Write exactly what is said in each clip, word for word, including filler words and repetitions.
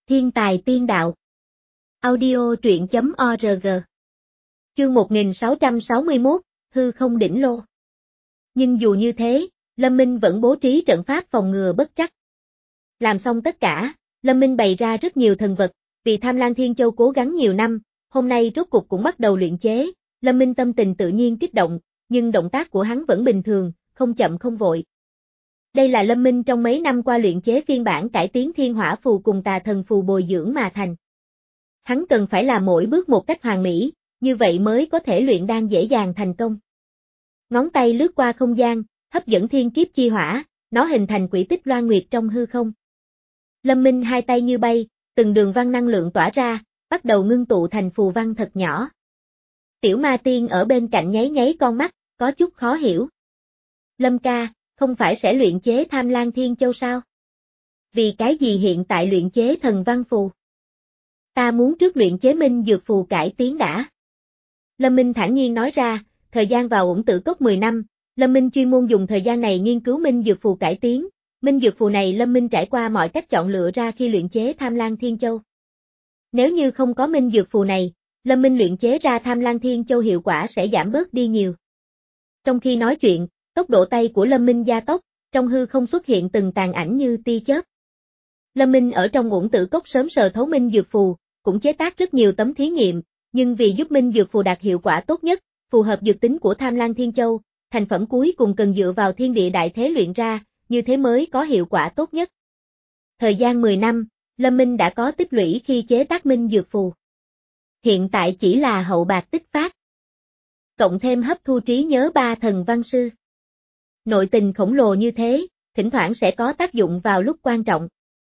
Thiên tài tiên đạo. Audio truyện chấm org. Chương một nghìn sáu trăm sáu mươi mốt, hư không đỉnh lô. Nhưng dù như thế, Lâm Minh vẫn bố trí trận pháp phòng ngừa bất trắc. Làm xong tất cả, Lâm Minh bày ra rất nhiều thần vật, vì Tham Lang Thiên Châu cố gắng nhiều năm, hôm nay rốt cục cũng bắt đầu luyện chế, Lâm Minh tâm tình tự nhiên kích động, nhưng động tác của hắn vẫn bình thường, không chậm không vội. Đây là Lâm Minh trong mấy năm qua luyện chế phiên bản cải tiến Thiên Hỏa Phù cùng Tà Thần Phù bồi dưỡng mà thành. Hắn cần phải làm mỗi bước một cách hoàn mỹ, như vậy mới có thể luyện đan dễ dàng thành công. Ngón tay lướt qua không gian, hấp dẫn thiên kiếp chi hỏa, nó hình thành quỹ tích loan nguyệt trong hư không. Lâm Minh hai tay như bay, từng đường văn năng lượng tỏa ra, bắt đầu ngưng tụ thành phù văn thật nhỏ. Tiểu Ma Tiên ở bên cạnh nháy nháy con mắt, có chút khó hiểu. Lâm ca, không phải sẽ luyện chế Tham Lang Thiên Châu sao? Vì cái gì hiện tại luyện chế thần văn phù? Ta muốn trước luyện chế minh dược phù cải tiến đã. Lâm Minh thản nhiên nói ra, thời gian vào Uổng Tử Cốc mười năm, Lâm Minh chuyên môn dùng thời gian này nghiên cứu minh dược phù cải tiến. Minh dược phù này Lâm Minh trải qua mọi cách chọn lựa ra khi luyện chế Tham Lang Thiên Châu. Nếu như không có minh dược phù này, Lâm Minh luyện chế ra Tham Lang Thiên Châu hiệu quả sẽ giảm bớt đi nhiều. Trong khi nói chuyện, tốc độ tay của Lâm Minh gia tốc, trong hư không xuất hiện từng tàn ảnh như tia chớp. Lâm Minh ở trong Uổng Tử Cốc sớm sờ thấu minh dược phù, cũng chế tác rất nhiều tấm thí nghiệm, nhưng vì giúp minh dược phù đạt hiệu quả tốt nhất, phù hợp dược tính của Tham Lang Thiên Châu, thành phẩm cuối cùng cần dựa vào thiên địa đại thế luyện ra, như thế mới có hiệu quả tốt nhất. Thời gian mười năm, Lâm Minh đã có tích lũy khi chế tác minh dược phù. Hiện tại chỉ là hậu bạc tích phát. Cộng thêm hấp thu trí nhớ ba thần văn sư. Nội tình khổng lồ như thế, thỉnh thoảng sẽ có tác dụng vào lúc quan trọng.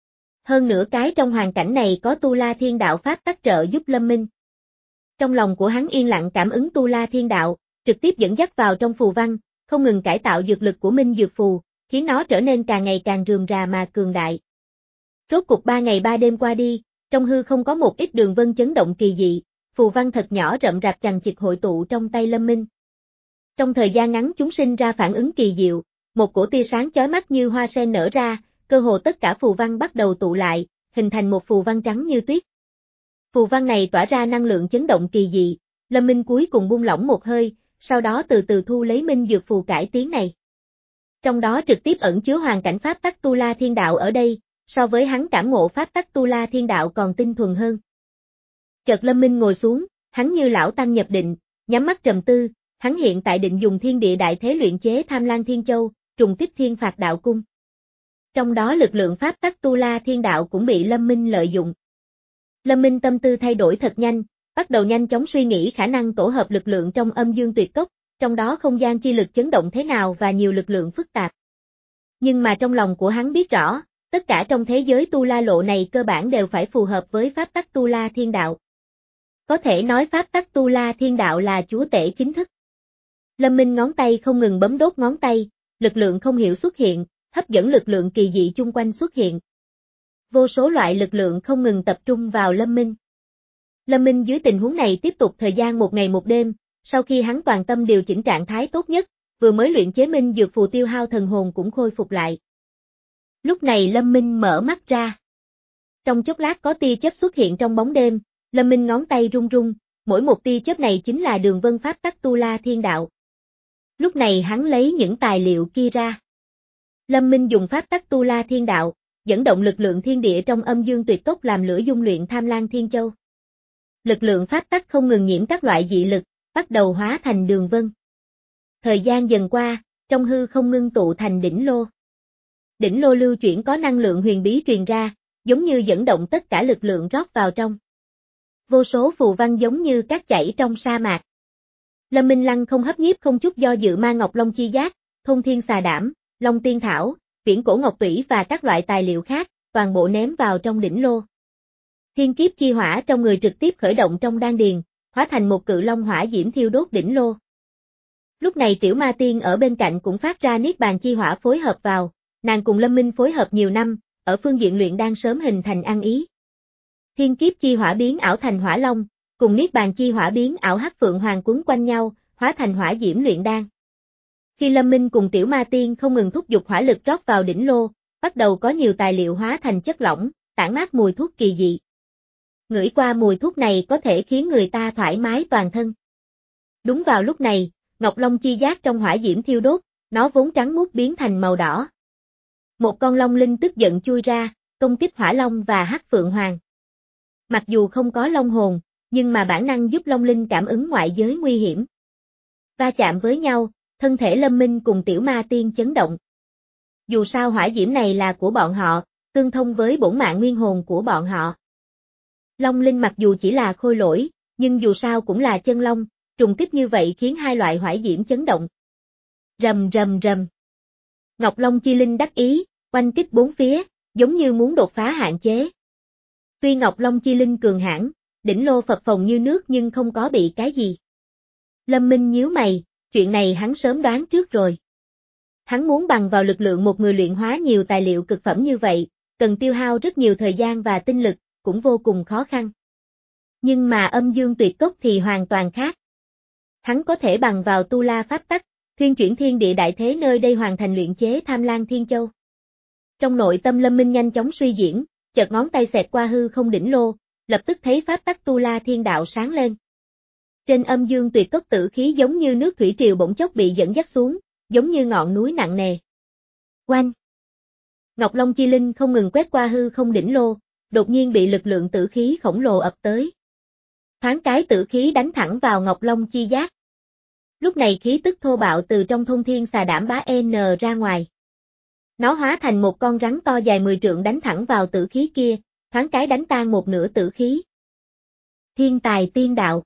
Hơn nữa cái trong hoàn cảnh này có Tu La Thiên Đạo Pháp tác trợ giúp Lâm Minh. Trong lòng của hắn yên lặng cảm ứng Tu La Thiên Đạo, trực tiếp dẫn dắt vào trong phù văn, không ngừng cải tạo dược lực của minh dược phù, khiến nó trở nên càng ngày càng rườm rà mà cường đại. Rốt cục ba ngày ba đêm qua đi, trong hư không có một ít đường vân chấn động kỳ dị, phù văn thật nhỏ rậm rạp chằng chịt hội tụ trong tay Lâm Minh. Trong thời gian ngắn chúng sinh ra phản ứng kỳ diệu, một cổ tia sáng chói mắt như hoa sen nở ra, cơ hồ tất cả phù văn bắt đầu tụ lại, hình thành một phù văn trắng như tuyết. Phù văn này tỏa ra năng lượng chấn động kỳ dị, Lâm Minh cuối cùng buông lỏng một hơi, sau đó từ từ thu lấy minh dược phù cải tiến này. Trong đó trực tiếp ẩn chứa hoàn cảnh pháp tắc Tu La Thiên Đạo ở đây, so với hắn cảm ngộ pháp tắc Tu La Thiên Đạo còn tinh thuần hơn. Chợt Lâm Minh ngồi xuống, hắn như lão tăng nhập định, nhắm mắt trầm tư, hắn hiện tại định dùng thiên địa đại thế luyện chế Tham Lang Thiên Châu, trùng kích Thiên Phạt Đạo Cung. Trong đó lực lượng pháp tắc Tu La Thiên Đạo cũng bị Lâm Minh lợi dụng. Lâm Minh tâm tư thay đổi thật nhanh, bắt đầu nhanh chóng suy nghĩ khả năng tổ hợp lực lượng trong Âm Dương Tuyệt Cốc, trong đó không gian chi lực chấn động thế nào và nhiều lực lượng phức tạp. Nhưng mà trong lòng của hắn biết rõ, tất cả trong thế giới Tu La Lộ này cơ bản đều phải phù hợp với pháp tắc Tu La Thiên Đạo. Có thể nói pháp tắc Tu La Thiên Đạo là chúa tể chính thức. Lâm Minh ngón tay không ngừng bấm đốt ngón tay, lực lượng không hiểu xuất hiện, hấp dẫn lực lượng kỳ dị chung quanh xuất hiện. Vô số loại lực lượng không ngừng tập trung vào Lâm Minh. Lâm Minh dưới tình huống này tiếp tục thời gian một ngày một đêm, sau khi hắn toàn tâm điều chỉnh trạng thái tốt nhất, vừa mới luyện chế minh dược phù tiêu hao thần hồn cũng khôi phục lại. Lúc này Lâm Minh mở mắt ra. Trong chốc lát có tia chớp xuất hiện trong bóng đêm, Lâm Minh ngón tay run run, mỗi một tia chớp này chính là đường vân pháp tắc Tu La Thiên Đạo. Lúc này hắn lấy những tài liệu kia ra. Lâm Minh dùng pháp tắc Tu La Thiên Đạo, dẫn động lực lượng thiên địa trong Âm Dương Tuyệt Cốc làm lửa dung luyện Tham Lang Thiên Châu. Lực lượng pháp tắc không ngừng nhiễm các loại dị lực, bắt đầu hóa thành đường vân. Thời gian dần qua, trong hư không ngưng tụ thành đỉnh lô. Đỉnh lô lưu chuyển có năng lượng huyền bí truyền ra, giống như dẫn động tất cả lực lượng rót vào trong. Vô số phù văn giống như cát chảy trong sa mạc. Lâm Minh Lăng không hấp nhiếp không chút do dự Ma Ngọc Long Chi Giác, Thôn Thiên Xà Đảm, Long Tiên Thảo, Viễn Cổ Ngọc Tủy và các loại tài liệu khác, toàn bộ ném vào trong đỉnh lô. Thiên kiếp chi hỏa trong người trực tiếp khởi động trong đan điền, hóa thành một cự long hỏa diễm thiêu đốt đỉnh lô. Lúc này Tiểu Ma Tiên ở bên cạnh cũng phát ra niết bàn chi hỏa phối hợp vào, nàng cùng Lâm Minh phối hợp nhiều năm, ở phương diện luyện đan sớm hình thành ăn ý. Thiên kiếp chi hỏa biến ảo thành hỏa long, cùng niết bàn chi hỏa biến ảo hắc phượng hoàng quấn quanh nhau, hóa thành hỏa diễm luyện đan. Khi Lâm Minh cùng Tiểu Ma Tiên không ngừng thúc giục hỏa lực rót vào đỉnh lô, bắt đầu có nhiều tài liệu hóa thành chất lỏng, tản mát mùi thuốc kỳ dị. Ngửi qua mùi thuốc này có thể khiến người ta thoải mái toàn thân. Đúng vào lúc này, Ngọc Long chi giác trong hỏa diễm thiêu đốt, nó vốn trắng muốt biến thành màu đỏ. Một con long linh tức giận chui ra, công kích Hỏa Long và Hắc Phượng Hoàng. Mặc dù không có long hồn, nhưng mà bản năng giúp long linh cảm ứng ngoại giới nguy hiểm. Va chạm với nhau, thân thể Lâm Minh cùng Tiểu Ma Tiên chấn động. Dù sao hỏa diễm này là của bọn họ, tương thông với bổn mạng nguyên hồn của bọn họ. Long linh mặc dù chỉ là khôi lỗi, nhưng dù sao cũng là chân long, trùng kích như vậy khiến hai loại hỏa diễm chấn động. Rầm rầm rầm. Ngọc Long chi linh đắc ý, oanh kích bốn phía, giống như muốn đột phá hạn chế. Tuy Ngọc Long chi linh cường hãn, đỉnh lô phập phồng như nước nhưng không có bị cái gì. Lâm Minh nhíu mày, chuyện này hắn sớm đoán trước rồi. Hắn muốn bằng vào lực lượng một người luyện hóa nhiều tài liệu cực phẩm như vậy, cần tiêu hao rất nhiều thời gian và tinh lực, cũng vô cùng khó khăn. Nhưng mà Âm Dương Tuyệt Cốc thì hoàn toàn khác. Hắn có thể bằng vào tu la pháp tắc, thuyên chuyển thiên địa đại thế nơi đây hoàn thành luyện chế Tham Lang Thiên Châu. Trong nội tâm Lâm Minh nhanh chóng suy diễn, chợt ngón tay xẹt qua hư không đỉnh lô, lập tức thấy pháp tắc tu la thiên đạo sáng lên. Trên Âm Dương Tuyệt Cốc tử khí giống như nước thủy triều bỗng chốc bị dẫn dắt xuống, giống như ngọn núi nặng nề. Oanh! Ngọc Long chi linh không ngừng quét qua hư không đỉnh lô, đột nhiên bị lực lượng tử khí khổng lồ ập tới. Thoáng cái tử khí đánh thẳng vào Ngọc Long chi giác. Lúc này khí tức thô bạo từ trong Thông Thiên Xà Đảm Bá N ra ngoài. Nó hóa thành một con rắn to dài mười trượng đánh thẳng vào tử khí kia, thoáng cái đánh tan một nửa tử khí. Thiên tài tiên đạo.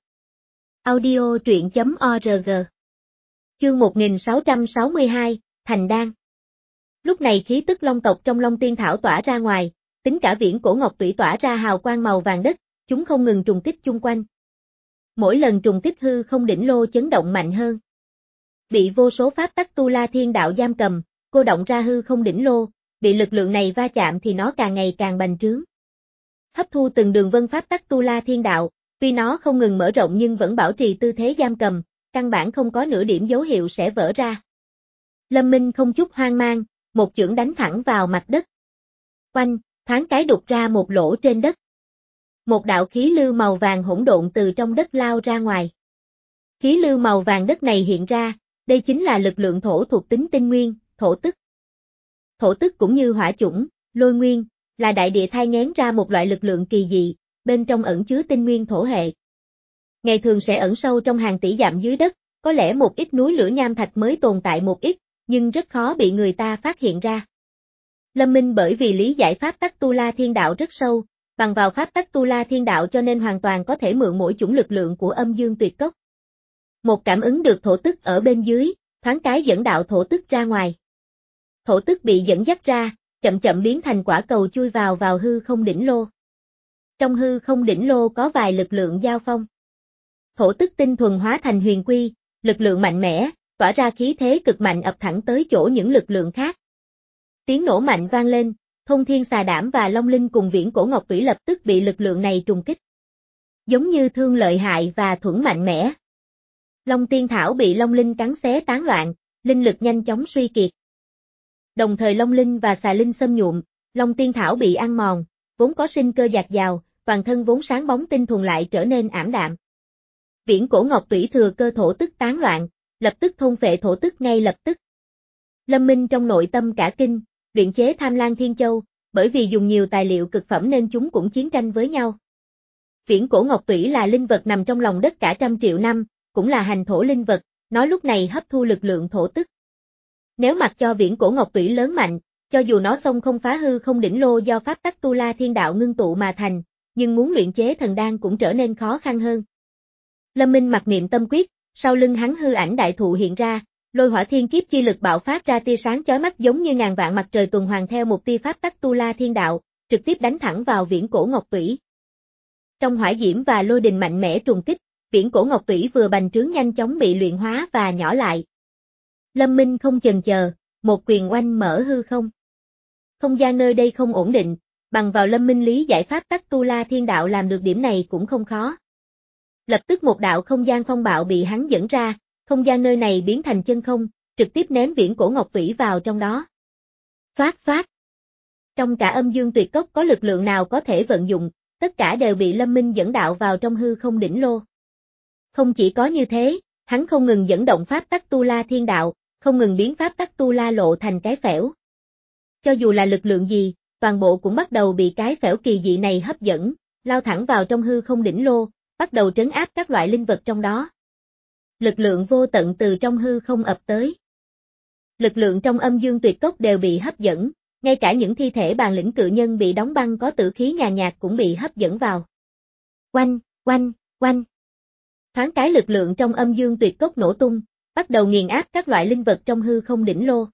Audio truyện chấm org. Chương một nghìn sáu trăm sáu mươi hai, Thành Đan. Lúc này khí tức long tộc trong Long Tiên Thảo tỏa ra ngoài, tính cả viễn cổ ngọc tủy tỏa ra hào quang màu vàng đất, chúng không ngừng trùng kích chung quanh. Mỗi lần trùng kích hư không đỉnh lô chấn động mạnh hơn. Bị vô số pháp tắc tu la thiên đạo giam cầm, cô động ra hư không đỉnh lô, bị lực lượng này va chạm thì nó càng ngày càng bành trướng. Hấp thu từng đường vân pháp tắc tu la thiên đạo, tuy nó không ngừng mở rộng nhưng vẫn bảo trì tư thế giam cầm, căn bản không có nửa điểm dấu hiệu sẽ vỡ ra. Lâm Minh không chút hoang mang, một chưởng đánh thẳng vào mặt đất. Oanh, thoáng cái đục ra một lỗ trên đất. Một đạo khí lưu màu vàng hỗn độn từ trong đất lao ra ngoài. Khí lưu màu vàng đất này hiện ra, đây chính là lực lượng thổ thuộc tính tinh nguyên, thổ tức. Thổ tức cũng như hỏa chủng, lôi nguyên, là đại địa thai nghén ra một loại lực lượng kỳ dị, bên trong ẩn chứa tinh nguyên thổ hệ. Ngày thường sẽ ẩn sâu trong hàng tỷ dặm dưới đất, có lẽ một ít núi lửa nham thạch mới tồn tại một ít, nhưng rất khó bị người ta phát hiện ra. Lâm Minh bởi vì lý giải pháp tắc tu la thiên đạo rất sâu, bằng vào pháp tắc tu la thiên đạo cho nên hoàn toàn có thể mượn mỗi chủng lực lượng của Âm Dương Tuyệt Cốc. Một cảm ứng được thổ tức ở bên dưới, thoáng cái dẫn đạo thổ tức ra ngoài. Thổ tức bị dẫn dắt ra, chậm chậm biến thành quả cầu chui vào vào hư không đỉnh lô. Trong hư không đỉnh lô có vài lực lượng giao phong. Thổ tức tinh thuần hóa thành huyền quy, lực lượng mạnh mẽ, tỏa ra khí thế cực mạnh ập thẳng tới chỗ những lực lượng khác. Tiếng nổ mạnh vang lên, Thông Thiên Xà Đảm và Long Linh cùng viễn cổ ngọc tủy lập tức bị lực lượng này trùng kích. Giống như thương lợi hại và thuẫn mạnh mẽ. Long Tiên Thảo bị Long Linh cắn xé tán loạn, linh lực nhanh chóng suy kiệt. Đồng thời Long Linh và Xà Linh xâm nhuộm, Long Tiên Thảo bị ăn mòn, vốn có sinh cơ dạt dào, toàn thân vốn sáng bóng tinh thuần lại trở nên ảm đạm. Viễn cổ ngọc tủy thừa cơ thổ tức tán loạn, lập tức thôn phệ thổ tức ngay lập tức. Lâm Minh trong nội tâm cả kinh, luyện chế Tham Lang Thiên Châu, bởi vì dùng nhiều tài liệu cực phẩm nên chúng cũng chiến tranh với nhau. Viễn cổ ngọc tủy là linh vật nằm trong lòng đất cả trăm triệu năm, cũng là hành thổ linh vật, nó lúc này hấp thu lực lượng thổ tức. Nếu mặc cho viễn cổ ngọc tủy lớn mạnh, cho dù nó xông không phá hư không đỉnh lô do pháp tắc tu la thiên đạo ngưng tụ mà thành, nhưng muốn luyện chế thần đan cũng trở nên khó khăn hơn. Lâm Minh mặc niệm tâm quyết, sau lưng hắn hư ảnh đại thụ hiện ra, lôi hỏa thiên kiếp chi lực bạo phát ra tia sáng chói mắt giống như ngàn vạn mặt trời tuần hoàn theo một tia pháp tắc tu la thiên đạo, trực tiếp đánh thẳng vào viễn cổ ngọc tủy. Trong hỏa diễm và lôi đình mạnh mẽ trùng kích, viễn cổ ngọc tủy vừa bành trướng nhanh chóng bị luyện hóa và nhỏ lại. Lâm Minh không chần chờ, một quyền oanh mở hư không. Không gian nơi đây không ổn định, bằng vào Lâm Minh lý giải pháp tắc tu la thiên đạo làm được điểm này cũng không khó. Lập tức một đạo không gian phong bạo bị hắn dẫn ra, không gian nơi này biến thành chân không, trực tiếp ném viễn cổ ngọc tủy vào trong đó. Xoát xoát. Trong cả âm dương tuyệt cốc có lực lượng nào có thể vận dụng, tất cả đều bị Lâm Minh dẫn đạo vào trong hư không đỉnh lô. Không chỉ có như thế, hắn không ngừng dẫn động pháp tắc tu la thiên đạo, không ngừng biến pháp tắc tu la lộ thành cái phễu. Cho dù là lực lượng gì, toàn bộ cũng bắt đầu bị cái phễu kỳ dị này hấp dẫn, lao thẳng vào trong hư không đỉnh lô, bắt đầu trấn áp các loại linh vật trong đó. Lực lượng vô tận từ trong hư không ập tới. Lực lượng trong âm dương tuyệt cốc đều bị hấp dẫn, ngay cả những thi thể bàn lĩnh cự nhân bị đóng băng có tử khí nhàn nhạt cũng bị hấp dẫn vào. Oanh, oanh, oanh. Thoáng cái lực lượng trong âm dương tuyệt cốc nổ tung, bắt đầu nghiền áp các loại linh vật trong hư không đỉnh lô.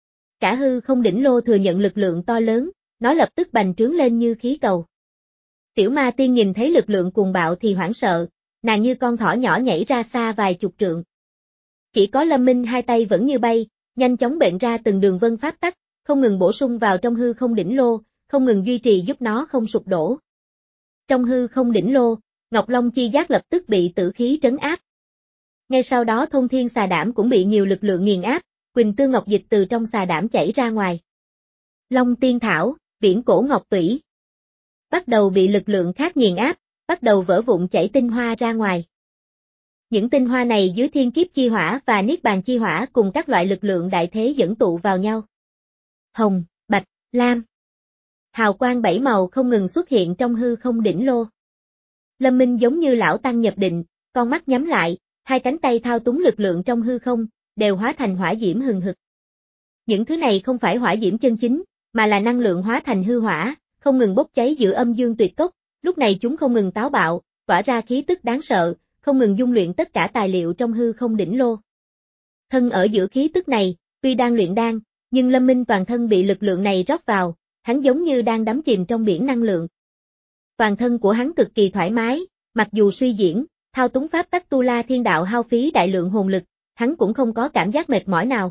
Cả hư không đỉnh lô thừa nhận lực lượng to lớn, nó lập tức bành trướng lên như khí cầu. Tiểu ma tiên nhìn thấy lực lượng cuồng bạo thì hoảng sợ, nàng như con thỏ nhỏ nhảy ra xa vài chục trượng. Chỉ có Lâm Minh hai tay vẫn như bay, nhanh chóng bện ra từng đường vân pháp tắc, không ngừng bổ sung vào trong hư không đỉnh lô, không ngừng duy trì giúp nó không sụp đổ. Trong hư không đỉnh lô, Ngọc Long chi giác lập tức bị tử khí trấn áp. Ngay sau đó Thông Thiên Xà Đảm cũng bị nhiều lực lượng nghiền áp, Quỳnh Tư Ngọc Dịch từ trong xà đảm chảy ra ngoài. Long Tiên Thảo, Viễn Cổ Ngọc Tủy bắt đầu bị lực lượng khác nghiền áp, bắt đầu vỡ vụn chảy tinh hoa ra ngoài. Những tinh hoa này dưới thiên kiếp chi hỏa và niết bàn chi hỏa cùng các loại lực lượng đại thế dẫn tụ vào nhau. Hồng, bạch, lam. Hào quang bảy màu không ngừng xuất hiện trong hư không đỉnh lô. Lâm Minh giống như lão tăng nhập định, con mắt nhắm lại, hai cánh tay thao túng lực lượng trong hư không, đều hóa thành hỏa diễm hừng hực. Những thứ này không phải hỏa diễm chân chính, mà là năng lượng hóa thành hư hỏa, không ngừng bốc cháy giữa âm dương tuyệt cốc, lúc này chúng không ngừng táo bạo, tỏa ra khí tức đáng sợ, không ngừng dung luyện tất cả tài liệu trong hư không đỉnh lô. Thân ở giữa khí tức này, tuy đang luyện đan, nhưng Lâm Minh toàn thân bị lực lượng này rót vào, hắn giống như đang đắm chìm trong biển năng lượng. Toàn thân của hắn cực kỳ thoải mái, mặc dù suy diễn, thao túng pháp tắc tu la thiên đạo hao phí đại lượng hồn lực, hắn cũng không có cảm giác mệt mỏi nào.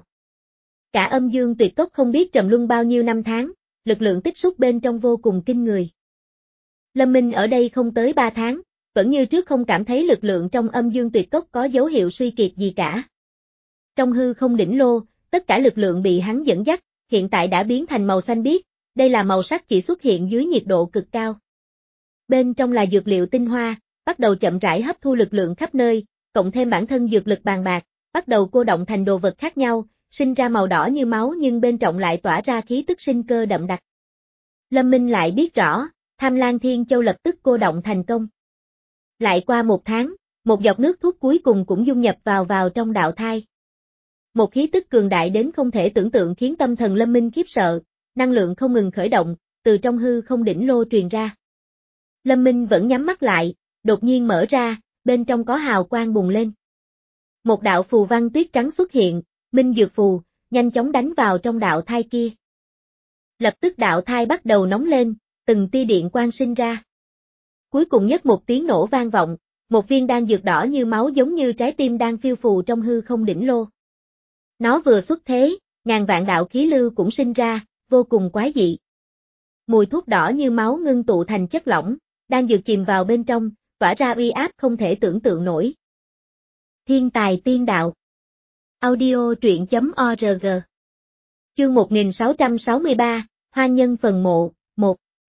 Cả âm dương tuyệt cốc không biết trầm luân bao nhiêu năm tháng, lực lượng tích xúc bên trong vô cùng kinh người. Lâm Minh ở đây không tới ba tháng, vẫn như trước không cảm thấy lực lượng trong âm dương tuyệt cốc có dấu hiệu suy kiệt gì cả. Trong hư không đỉnh lô, tất cả lực lượng bị hắn dẫn dắt, hiện tại đã biến thành màu xanh biếc, đây là màu sắc chỉ xuất hiện dưới nhiệt độ cực cao. Bên trong là dược liệu tinh hoa, bắt đầu chậm rãi hấp thu lực lượng khắp nơi, cộng thêm bản thân dược lực bàn bạc, bắt đầu cô động thành đồ vật khác nhau, sinh ra màu đỏ như máu nhưng bên trong lại tỏa ra khí tức sinh cơ đậm đặc. Lâm Minh lại biết rõ, Tham Lang Thiên Châu lập tức cô động thành công. Lại qua một tháng, một giọt nước thuốc cuối cùng cũng dung nhập vào vào trong đạo thai. Một khí tức cường đại đến không thể tưởng tượng khiến tâm thần Lâm Minh khiếp sợ, năng lượng không ngừng khởi động, từ trong hư không đỉnh lô truyền ra. Lâm Minh vẫn nhắm mắt lại, đột nhiên mở ra, bên trong có hào quang bùng lên. Một đạo phù văn tuyết trắng xuất hiện, Minh Dược Phù, nhanh chóng đánh vào trong đạo thai kia. Lập tức đạo thai bắt đầu nóng lên, từng tia điện quang sinh ra. Cuối cùng nhất một tiếng nổ vang vọng, một viên đan dược đỏ như máu giống như trái tim đang phiêu phù trong hư không đỉnh lô. Nó vừa xuất thế, ngàn vạn đạo khí lưu cũng sinh ra, vô cùng quái dị. Mùi thuốc đỏ như máu ngưng tụ thành chất lỏng, đan dược chìm vào bên trong, tỏa ra uy áp không thể tưởng tượng nổi. Thiên tài tiên đạo. Audio truyện chấm org. Chương một nghìn sáu trăm sáu mươi ba, Hoa Nhân Phần Mộ, một.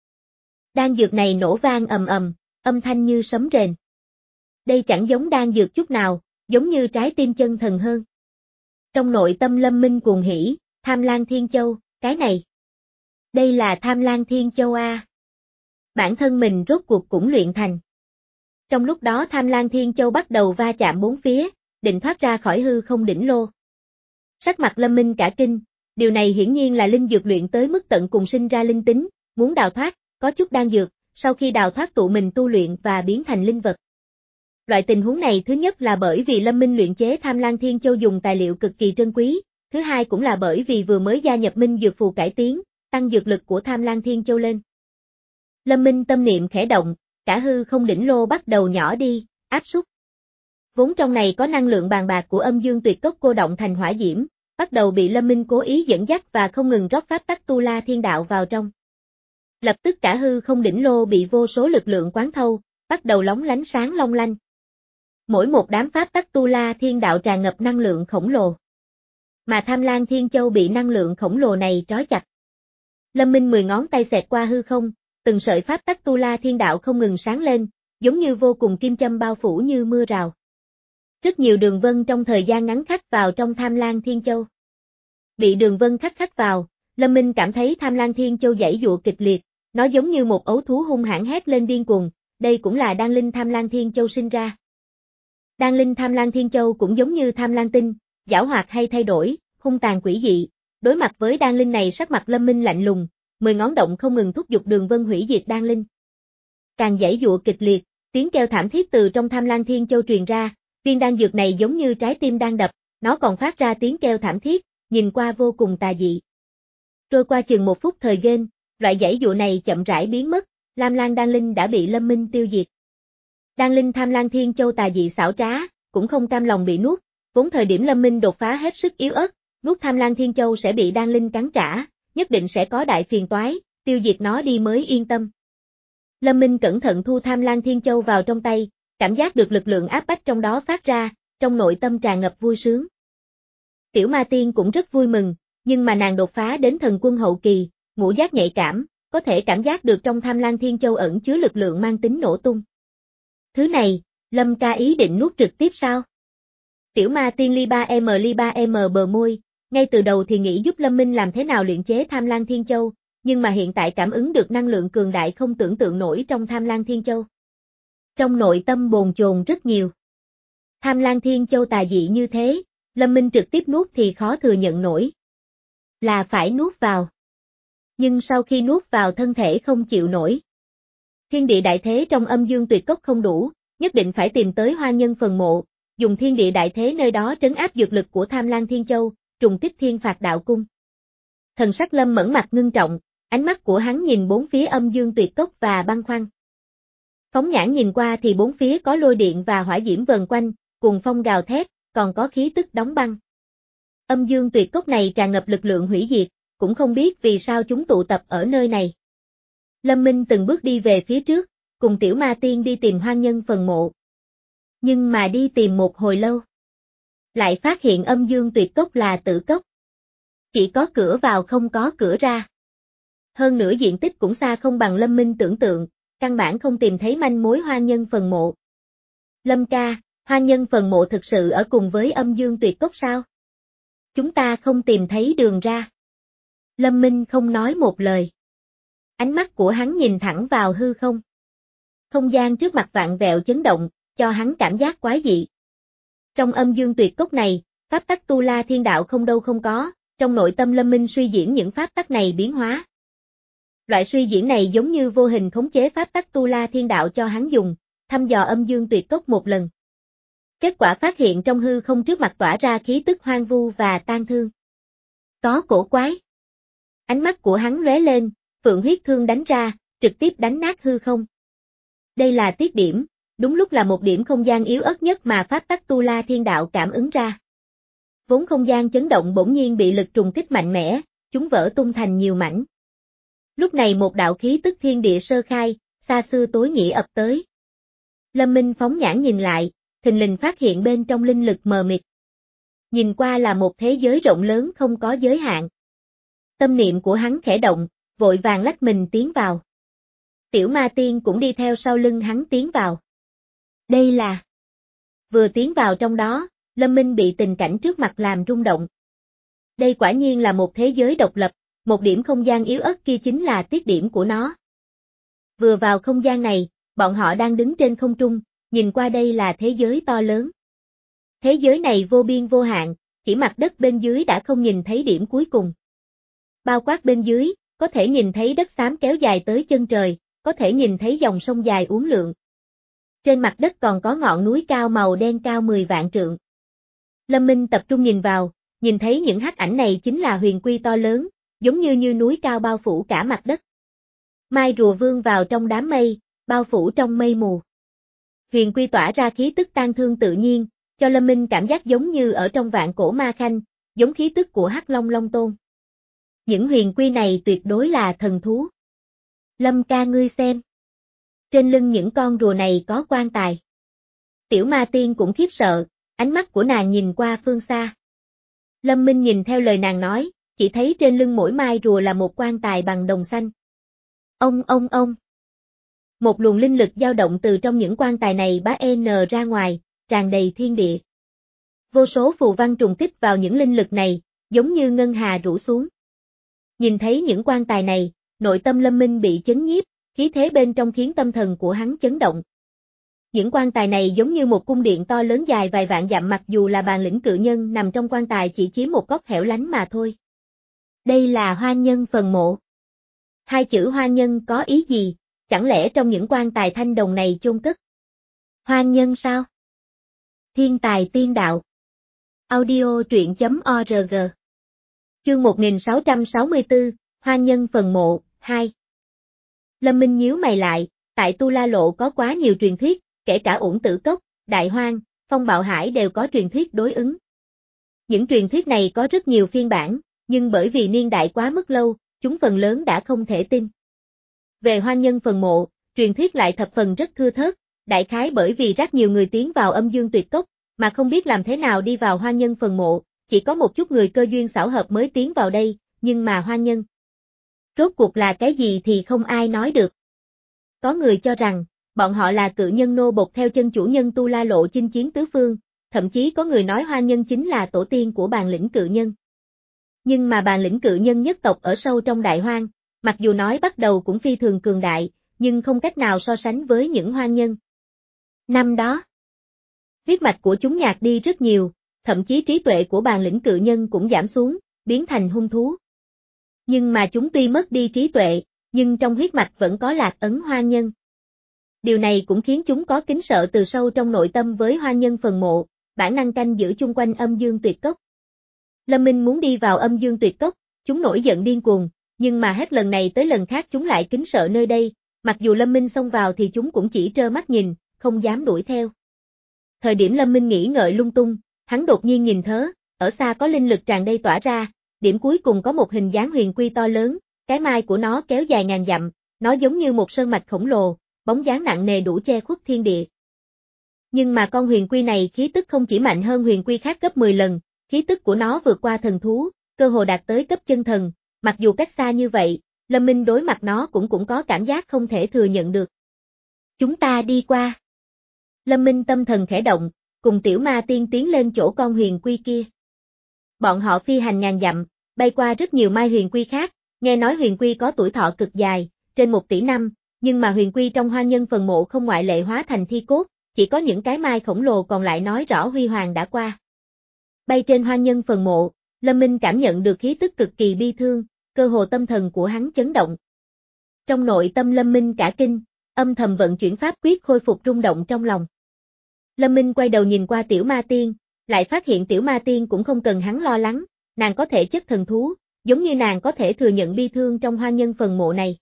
Đan dược này nổ vang ầm ầm, âm thanh như sấm rền. Đây chẳng giống đan dược chút nào, giống như trái tim chân thần hơn. Trong nội tâm Lâm Minh cuồng hỉ, Tham Lang Thiên Châu, cái này. Đây là Tham Lang Thiên Châu a. Bản thân mình rốt cuộc cũng luyện thành. Trong lúc đó Tham Lang Thiên Châu bắt đầu va chạm bốn phía, định thoát ra khỏi hư không đỉnh lô. Sắc mặt Lâm Minh cả kinh, điều này hiển nhiên là linh dược luyện tới mức tận cùng sinh ra linh tính, muốn đào thoát, có chút đan dược, sau khi đào thoát tụ mình tu luyện và biến thành linh vật. Loại tình huống này thứ nhất là bởi vì Lâm Minh luyện chế Tham Lang Thiên Châu dùng tài liệu cực kỳ trân quý, thứ hai cũng là bởi vì vừa mới gia nhập Minh Dược Phù cải tiến, tăng dược lực của Tham Lang Thiên Châu lên. Lâm Minh tâm niệm khẽ động, cả hư không đỉnh lô bắt đầu nhỏ đi, áp súc. Vốn trong này có năng lượng bàn bạc của âm dương tuyệt cốc cô động thành hỏa diễm, bắt đầu bị Lâm Minh cố ý dẫn dắt và không ngừng rót pháp tắc tu la thiên đạo vào trong. Lập tức cả hư không đỉnh lô bị vô số lực lượng quán thâu, bắt đầu lóng lánh sáng long lanh. Mỗi một đám pháp tắc tu la thiên đạo tràn ngập năng lượng khổng lồ. Mà Tham Lang Thiên Châu bị năng lượng khổng lồ này trói chặt. Lâm Minh mười ngón tay xẹt qua hư không, từng sợi pháp tắc tu la thiên đạo không ngừng sáng lên, giống như vô cùng kim châm bao phủ như mưa rào. Rất nhiều đường vân trong thời gian ngắn khắc vào trong Tham Lang Thiên Châu. Bị đường vân khắc khắc vào, Lâm Minh cảm thấy Tham Lang Thiên Châu giãy giụa kịch liệt, nó giống như một ấu thú hung hãn hét lên điên cuồng, đây cũng là đan linh Tham Lang Thiên Châu sinh ra. Đan linh Tham Lang Thiên Châu cũng giống như Tham Lang Tinh, giảo hoạt hay thay đổi, hung tàn quỷ dị. Đối mặt với đan linh này sắc mặt Lâm Minh lạnh lùng, mười ngón động không ngừng thúc giục đường vân hủy diệt đan linh. Càng giãy giụa kịch liệt, tiếng kêu thảm thiết từ trong Tham Lang Thiên Châu truyền ra, viên đan dược này giống như trái tim đang đập, nó còn phát ra tiếng kêu thảm thiết, nhìn qua vô cùng tà dị. Trôi qua chừng một phút thời gian, loại giãy giụa này chậm rãi biến mất, Lam Lang đan linh đã bị Lâm Minh tiêu diệt. Đan linh Tham Lang Thiên Châu tà dị xảo trá, cũng không cam lòng bị nuốt, vốn thời điểm Lâm Minh đột phá hết sức yếu ớt, nuốt Tham Lang Thiên Châu sẽ bị đan linh cắn trả, nhất định sẽ có đại phiền toái, tiêu diệt nó đi mới yên tâm. Lâm Minh cẩn thận thu Tham Lang Thiên Châu vào trong tay, cảm giác được lực lượng áp bách trong đó phát ra, trong nội tâm tràn ngập vui sướng. Tiểu Ma Tiên cũng rất vui mừng, nhưng mà nàng đột phá đến thần quân hậu kỳ, ngũ giác nhạy cảm, có thể cảm giác được trong Tham Lang Thiên Châu ẩn chứa lực lượng mang tính nổ tung. Thứ này, Lâm ca ý định nuốt trực tiếp sao? Tiểu Ma Tiên li ba em li ba em bờ môi, ngay từ đầu thì nghĩ giúp Lâm Minh làm thế nào luyện chế Tham Lang Thiên Châu, nhưng mà hiện tại cảm ứng được năng lượng cường đại không tưởng tượng nổi trong Tham Lang Thiên Châu. Trong nội tâm bồn chồn rất nhiều. Tham Lang Thiên Châu tà dị như thế, Lâm Minh trực tiếp nuốt thì khó thừa nhận nổi. Là phải nuốt vào. Nhưng sau khi nuốt vào thân thể không chịu nổi. Thiên địa đại thế trong âm dương tuyệt cốc không đủ, nhất định phải tìm tới Hoa Nhân phần mộ, dùng thiên địa đại thế nơi đó trấn áp dược lực của Tham Lang Thiên Châu, trùng kích Thiên Phạt Đạo Cung. Thần sắc Lâm Mẫn mặt ngưng trọng, ánh mắt của hắn nhìn bốn phía âm dương tuyệt cốc và băng khoăn. Phóng nhãn nhìn qua thì bốn phía có lôi điện và hỏa diễm vần quanh, cùng phong gào thét, còn có khí tức đóng băng. Âm dương tuyệt cốc này tràn ngập lực lượng hủy diệt, cũng không biết vì sao chúng tụ tập ở nơi này. Lâm Minh từng bước đi về phía trước, cùng Tiểu Ma Tiên đi tìm Hoang Nhân phần mộ. Nhưng mà đi tìm một hồi lâu. Lại phát hiện âm dương tuyệt cốc là tử cốc. Chỉ có cửa vào không có cửa ra. Hơn nữa diện tích cũng xa không bằng Lâm Minh tưởng tượng, căn bản không tìm thấy manh mối Hoang Nhân phần mộ. Lâm ca, Hoang Nhân phần mộ thực sự ở cùng với âm dương tuyệt cốc sao? Chúng ta không tìm thấy đường ra. Lâm Minh không nói một lời. Ánh mắt của hắn nhìn thẳng vào hư không. Không gian trước mặt vạn vẹo chấn động, cho hắn cảm giác quái dị. Trong âm dương tuyệt cốc này, pháp tắc tu la thiên đạo không đâu không có, trong nội tâm Lâm Minh suy diễn những pháp tắc này biến hóa. Loại suy diễn này giống như vô hình khống chế pháp tắc tu la thiên đạo cho hắn dùng, thăm dò âm dương tuyệt cốc một lần. Kết quả phát hiện trong hư không trước mặt tỏa ra khí tức hoang vu và tan thương. Có cổ quái. Ánh mắt của hắn lóe lên, phượng huyết thương đánh ra, trực tiếp đánh nát hư không. Đây là tiết điểm, đúng lúc là một điểm không gian yếu ớt nhất mà pháp tắc tu la thiên đạo cảm ứng ra. Vốn không gian chấn động bỗng nhiên bị lực trùng kích mạnh mẽ, chúng vỡ tung thành nhiều mảnh. Lúc này một đạo khí tức thiên địa sơ khai, xa xưa tối nghĩa ập tới. Lâm Minh phóng nhãn nhìn lại, thình lình phát hiện bên trong linh lực mờ mịt. Nhìn qua là một thế giới rộng lớn không có giới hạn. Tâm niệm của hắn khẽ động, vội vàng lách mình tiến vào. Tiểu Ma Tiên cũng đi theo sau lưng hắn tiến vào. Đây là... Vừa tiến vào trong đó, Lâm Minh bị tình cảnh trước mặt làm rung động. Đây quả nhiên là một thế giới độc lập, một điểm không gian yếu ớt kia chính là tiết điểm của nó. Vừa vào không gian này, bọn họ đang đứng trên không trung, nhìn qua đây là thế giới to lớn. Thế giới này vô biên vô hạn, chỉ mặt đất bên dưới đã không nhìn thấy điểm cuối cùng. Bao quát bên dưới, có thể nhìn thấy đất xám kéo dài tới chân trời, có thể nhìn thấy dòng sông dài uốn lượn. Trên mặt đất còn có ngọn núi cao màu đen cao mười vạn trượng. Lâm Minh tập trung nhìn vào, nhìn thấy những hắc ảnh này chính là huyền quy to lớn, giống như như núi cao bao phủ cả mặt đất. Mai rùa vương vào trong đám mây, bao phủ trong mây mù. Huyền quy tỏa ra khí tức tan thương tự nhiên, cho Lâm Minh cảm giác giống như ở trong vạn cổ ma khanh, giống khí tức của Hắc Long Long Tôn. Những huyền quy này tuyệt đối là thần thú. Lâm ca ngươi xem. Trên lưng những con rùa này có quan tài. Tiểu Ma Tiên cũng khiếp sợ, ánh mắt của nàng nhìn qua phương xa. Lâm Minh nhìn theo lời nàng nói, chỉ thấy trên lưng mỗi mai rùa là một quan tài bằng đồng xanh. Ông ông ông. Một luồng linh lực dao động từ trong những quan tài này bá n ra ngoài, tràn đầy thiên địa. Vô số phù văn trùng kích vào những linh lực này, giống như ngân hà rủ xuống. Nhìn thấy những quan tài này, nội tâm Lâm Minh bị chấn nhiếp, khí thế bên trong khiến tâm thần của hắn chấn động. Những quan tài này giống như một cung điện to lớn dài vài vạn dặm, mặc dù là Bàn Lĩnh Cự Nhân nằm trong quan tài chỉ chiếm một góc hẻo lánh mà thôi. Đây là Hoa Nhân phần mộ. Hai chữ Hoa Nhân có ý gì? Chẳng lẽ trong những quan tài thanh đồng này chôn cất Hoa Nhân sao? Thiên tài tiên đạo. Audio truyện chấm org. Chương một nghìn sáu trăm sáu mươi tư, Hoa Nhân phần mộ, hai. Lâm Minh nhíu mày lại, tại Tu La Lộ có quá nhiều truyền thuyết, kể cả Uổng Tử Cốc, Đại Hoang, Phong Bạo Hải đều có truyền thuyết đối ứng. Những truyền thuyết này có rất nhiều phiên bản, nhưng bởi vì niên đại quá mức lâu, chúng phần lớn đã không thể tin. Về Hoa Nhân phần mộ, truyền thuyết lại thập phần rất thưa thớt, đại khái bởi vì rất nhiều người tiến vào Âm Dương Tuyệt Cốc, mà không biết làm thế nào đi vào Hoa Nhân phần mộ, chỉ có một chút người cơ duyên xảo hợp mới tiến vào đây, nhưng mà Hoa Nhân rốt cuộc là cái gì thì không ai nói được. Có người cho rằng, bọn họ là cự nhân nô bộc theo chân chủ nhân Tu La Lộ chinh chiến tứ phương, thậm chí có người nói Hoa Nhân chính là tổ tiên của Bàn Lĩnh Cự Nhân. Nhưng mà Bàn Lĩnh Cự Nhân nhất tộc ở sâu trong Đại Hoang, mặc dù nói bắt đầu cũng phi thường cường đại, nhưng không cách nào so sánh với những Hoa Nhân. Năm đó, huyết mạch của chúng nhạt đi rất nhiều, thậm chí trí tuệ của Bàn Lĩnh Cự Nhân cũng giảm xuống, biến thành hung thú. Nhưng mà chúng tuy mất đi trí tuệ, nhưng trong huyết mạch vẫn có lạc ấn Hoa Nhân. Điều này cũng khiến chúng có kính sợ từ sâu trong nội tâm với Hoa Nhân phần mộ, bản năng canh giữ chung quanh Âm Dương Tuyệt Cốc. Lâm Minh muốn đi vào Âm Dương Tuyệt Cốc, chúng nổi giận điên cuồng, nhưng mà hết lần này tới lần khác chúng lại kính sợ nơi đây, mặc dù Lâm Minh xông vào thì chúng cũng chỉ trơ mắt nhìn, không dám đuổi theo. Thời điểm Lâm Minh nghĩ ngợi lung tung, hắn đột nhiên nhìn thớ, ở xa có linh lực tràn đầy tỏa ra, điểm cuối cùng có một hình dáng huyền quy to lớn, cái mai của nó kéo dài ngàn dặm, nó giống như một sơn mạch khổng lồ, bóng dáng nặng nề đủ che khuất thiên địa. Nhưng mà con huyền quy này khí tức không chỉ mạnh hơn huyền quy khác gấp mười lần, khí tức của nó vượt qua thần thú, cơ hồ đạt tới cấp chân thần, mặc dù cách xa như vậy, Lâm Minh đối mặt nó cũng cũng có cảm giác không thể thừa nhận được. Chúng ta đi qua. Lâm Minh tâm thần khẽ động, cùng tiểu ma tiên tiến lên chỗ con huyền quy kia. Bọn họ phi hành ngàn dặm, bay qua rất nhiều mai huyền quy khác, nghe nói huyền quy có tuổi thọ cực dài, trên một tỷ năm, nhưng mà huyền quy trong Hoa Nhân phần mộ không ngoại lệ hóa thành thi cốt, chỉ có những cái mai khổng lồ còn lại nói rõ huy hoàng đã qua. Bay trên Hoa Nhân phần mộ, Lâm Minh cảm nhận được khí tức cực kỳ bi thương, cơ hồ tâm thần của hắn chấn động. Trong nội tâm Lâm Minh cả kinh, âm thầm vận chuyển pháp quyết khôi phục rung động trong lòng. Lâm Minh quay đầu nhìn qua tiểu ma tiên, lại phát hiện tiểu ma tiên cũng không cần hắn lo lắng, nàng có thể chất thần thú, giống như nàng có thể thừa nhận bi thương trong Hoa Nhân phần mộ này.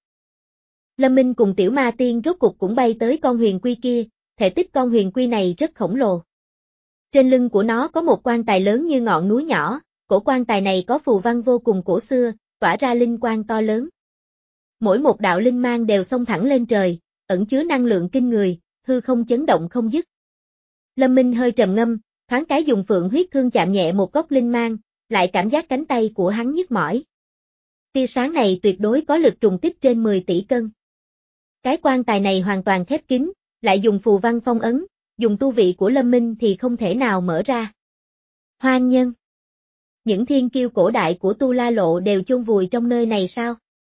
Lâm Minh cùng tiểu ma tiên rốt cục cũng bay tới con huyền quy kia, thể tích con huyền quy này rất khổng lồ. Trên lưng của nó có một quan tài lớn như ngọn núi nhỏ, cổ quan tài này có phù văn vô cùng cổ xưa, tỏa ra linh quang to lớn. Mỗi một đạo linh mang đều xông thẳng lên trời, ẩn chứa năng lượng kinh người, hư không chấn động không dứt. Lâm Minh hơi trầm ngâm, thoáng cái dùng phượng huyết thương chạm nhẹ một gốc linh mang, lại cảm giác cánh tay của hắn nhức mỏi. Tia sáng này tuyệt đối có lực trùng kích trên mười tỷ cân. Cái quan tài này hoàn toàn khép kín, lại dùng phù văn phong ấn, dùng tu vị của Lâm Minh thì không thể nào mở ra. Hoa Nhân. Những thiên kiêu cổ đại của Tu La Lộ đều chôn vùi trong nơi này sao?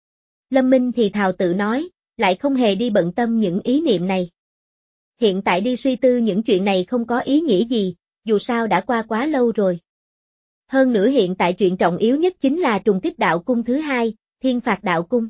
Lâm Minh thì thào tự nói, lại không hề đi bận tâm những ý niệm này. Hiện tại đi suy tư những chuyện này không có ý nghĩa gì, dù sao đã qua quá lâu rồi. Hơn nữa hiện tại chuyện trọng yếu nhất chính là trùng kích đạo cung thứ hai, Thiên Phạt Đạo Cung.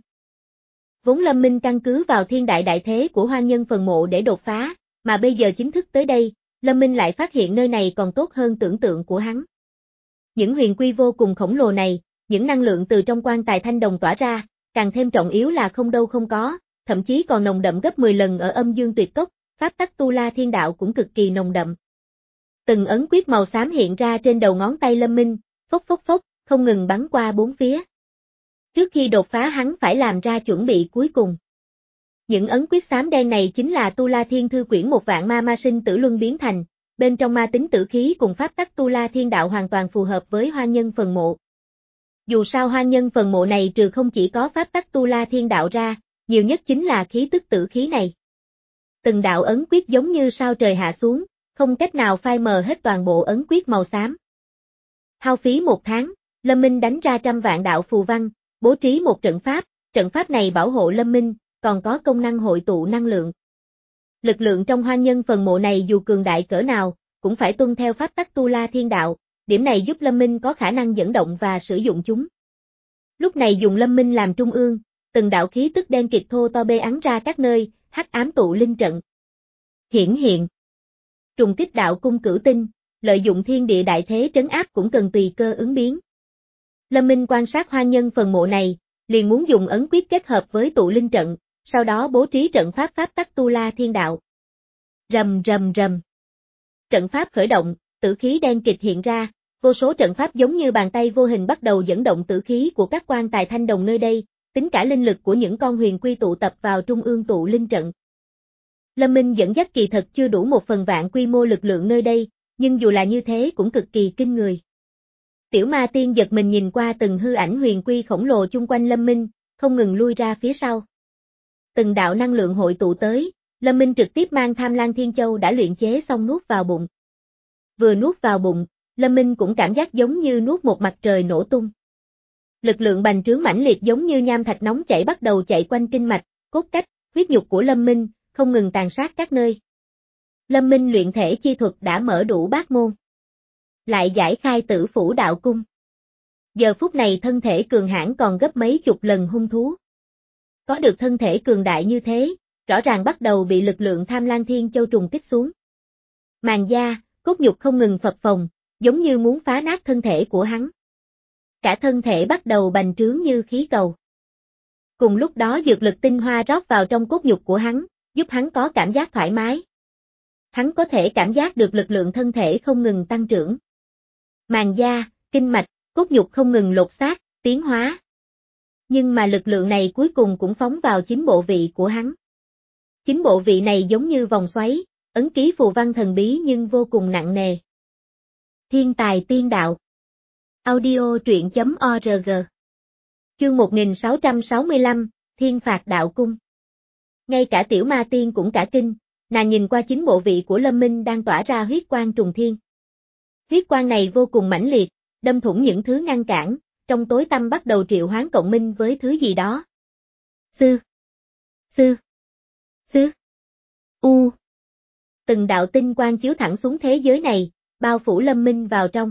Vốn Lâm Minh căn cứ vào thiên đại đại thế của Hoa Nhân phần mộ để đột phá, mà bây giờ chính thức tới đây, Lâm Minh lại phát hiện nơi này còn tốt hơn tưởng tượng của hắn. Những huyền quy vô cùng khổng lồ này, những năng lượng từ trong quan tài thanh đồng tỏa ra, càng thêm trọng yếu là không đâu không có, thậm chí còn nồng đậm gấp mười lần ở Âm Dương Tuyệt Cốc, pháp tắc Tu La Thiên Đạo cũng cực kỳ nồng đậm. Từng ấn quyết màu xám hiện ra trên đầu ngón tay Lâm Minh, phốc phốc phốc, không ngừng bắn qua bốn phía. Trước khi đột phá hắn phải làm ra chuẩn bị cuối cùng. Những ấn quyết xám đen này chính là Tu La Thiên Thư Quyển một vạn ma ma sinh tử luân biến thành, bên trong ma tính tử khí cùng pháp tắc Tu La Thiên Đạo hoàn toàn phù hợp với Hoa Nhân phần mộ. Dù sao hoang nhân phần mộ này trừ không chỉ có pháp tắc tu la thiên đạo ra, nhiều nhất chính là khí tức tử khí này. Từng đạo ấn quyết giống như sao trời hạ xuống, không cách nào phai mờ hết toàn bộ ấn quyết màu xám. Hao phí một tháng, Lâm Minh đánh ra trăm vạn đạo phù văn, bố trí một trận pháp, trận pháp này bảo hộ Lâm Minh, còn có công năng hội tụ năng lượng. Lực lượng trong hoang nhân phần mộ này dù cường đại cỡ nào, cũng phải tuân theo pháp tắc tu la thiên đạo, điểm này giúp Lâm Minh có khả năng dẫn động và sử dụng chúng. Lúc này dùng Lâm Minh làm trung ương, từng đạo khí tức đen kịt thô to bê ắn ra các nơi, hắc ám tụ linh trận. Hiển hiện. Trùng kích đạo cung cửu tinh, lợi dụng thiên địa đại thế trấn áp cũng cần tùy cơ ứng biến. Lâm Minh quan sát hoang nhân phần mộ này, liền muốn dùng ấn quyết kết hợp với tụ linh trận, sau đó bố trí trận pháp pháp tắc tu la thiên đạo. Rầm rầm rầm. Trận pháp khởi động, tử khí đen kịt hiện ra, vô số trận pháp giống như bàn tay vô hình bắt đầu dẫn động tử khí của các quan tài thanh đồng nơi đây, tính cả linh lực của những con huyền quy tụ tập vào trung ương tụ linh trận. Lâm Minh dẫn dắt kỳ thật chưa đủ một phần vạn quy mô lực lượng nơi đây, nhưng dù là như thế cũng cực kỳ kinh người. Tiểu ma tiên giật mình nhìn qua từng hư ảnh huyền quy khổng lồ chung quanh Lâm Minh, không ngừng lui ra phía sau. Từng đạo năng lượng hội tụ tới, Lâm Minh trực tiếp mang Tham Lang Thiên Châu đã luyện chế xong nuốt vào bụng. Vừa nuốt vào bụng, Lâm Minh cũng cảm giác giống như nuốt một mặt trời nổ tung. Lực lượng bành trướng mãnh liệt giống như nham thạch nóng chảy bắt đầu chạy quanh kinh mạch, cốt cách, huyết nhục của Lâm Minh, không ngừng tàn sát các nơi. Lâm Minh luyện thể chi thuật đã mở đủ bát môn. Lại giải khai tử phủ đạo cung. Giờ phút này thân thể cường hãn còn gấp mấy chục lần hung thú. Có được thân thể cường đại như thế, rõ ràng bắt đầu bị lực lượng Tham Lang Thiên Châu trùng kích xuống. Màng da, cốt nhục không ngừng phập phồng, giống như muốn phá nát thân thể của hắn. Cả thân thể bắt đầu bành trướng như khí cầu. Cùng lúc đó dược lực tinh hoa rót vào trong cốt nhục của hắn, giúp hắn có cảm giác thoải mái. Hắn có thể cảm giác được lực lượng thân thể không ngừng tăng trưởng. Màng da, kinh mạch, cốt nhục không ngừng lột xác, tiến hóa. Nhưng mà lực lượng này cuối cùng cũng phóng vào chính bộ vị của hắn. Chính bộ vị này giống như vòng xoáy, ấn ký phù văn thần bí nhưng vô cùng nặng nề. Thiên tài tiên đạo. Audio truyện chấm org. Chương một nghìn sáu trăm sáu mươi lăm, Thiên phạt đạo cung. Ngay cả tiểu ma tiên cũng cả kinh, nàng nhìn qua chính bộ vị của Lâm Minh đang tỏa ra huyết quang trùng thiên. Huyết quang này vô cùng mãnh liệt, đâm thủng những thứ ngăn cản, trong tối tăm bắt đầu triệu hoán cộng minh với thứ gì đó. Sư. Sư. Sư. U. Từng đạo tinh quang chiếu thẳng xuống thế giới này, bao phủ Lâm Minh vào trong.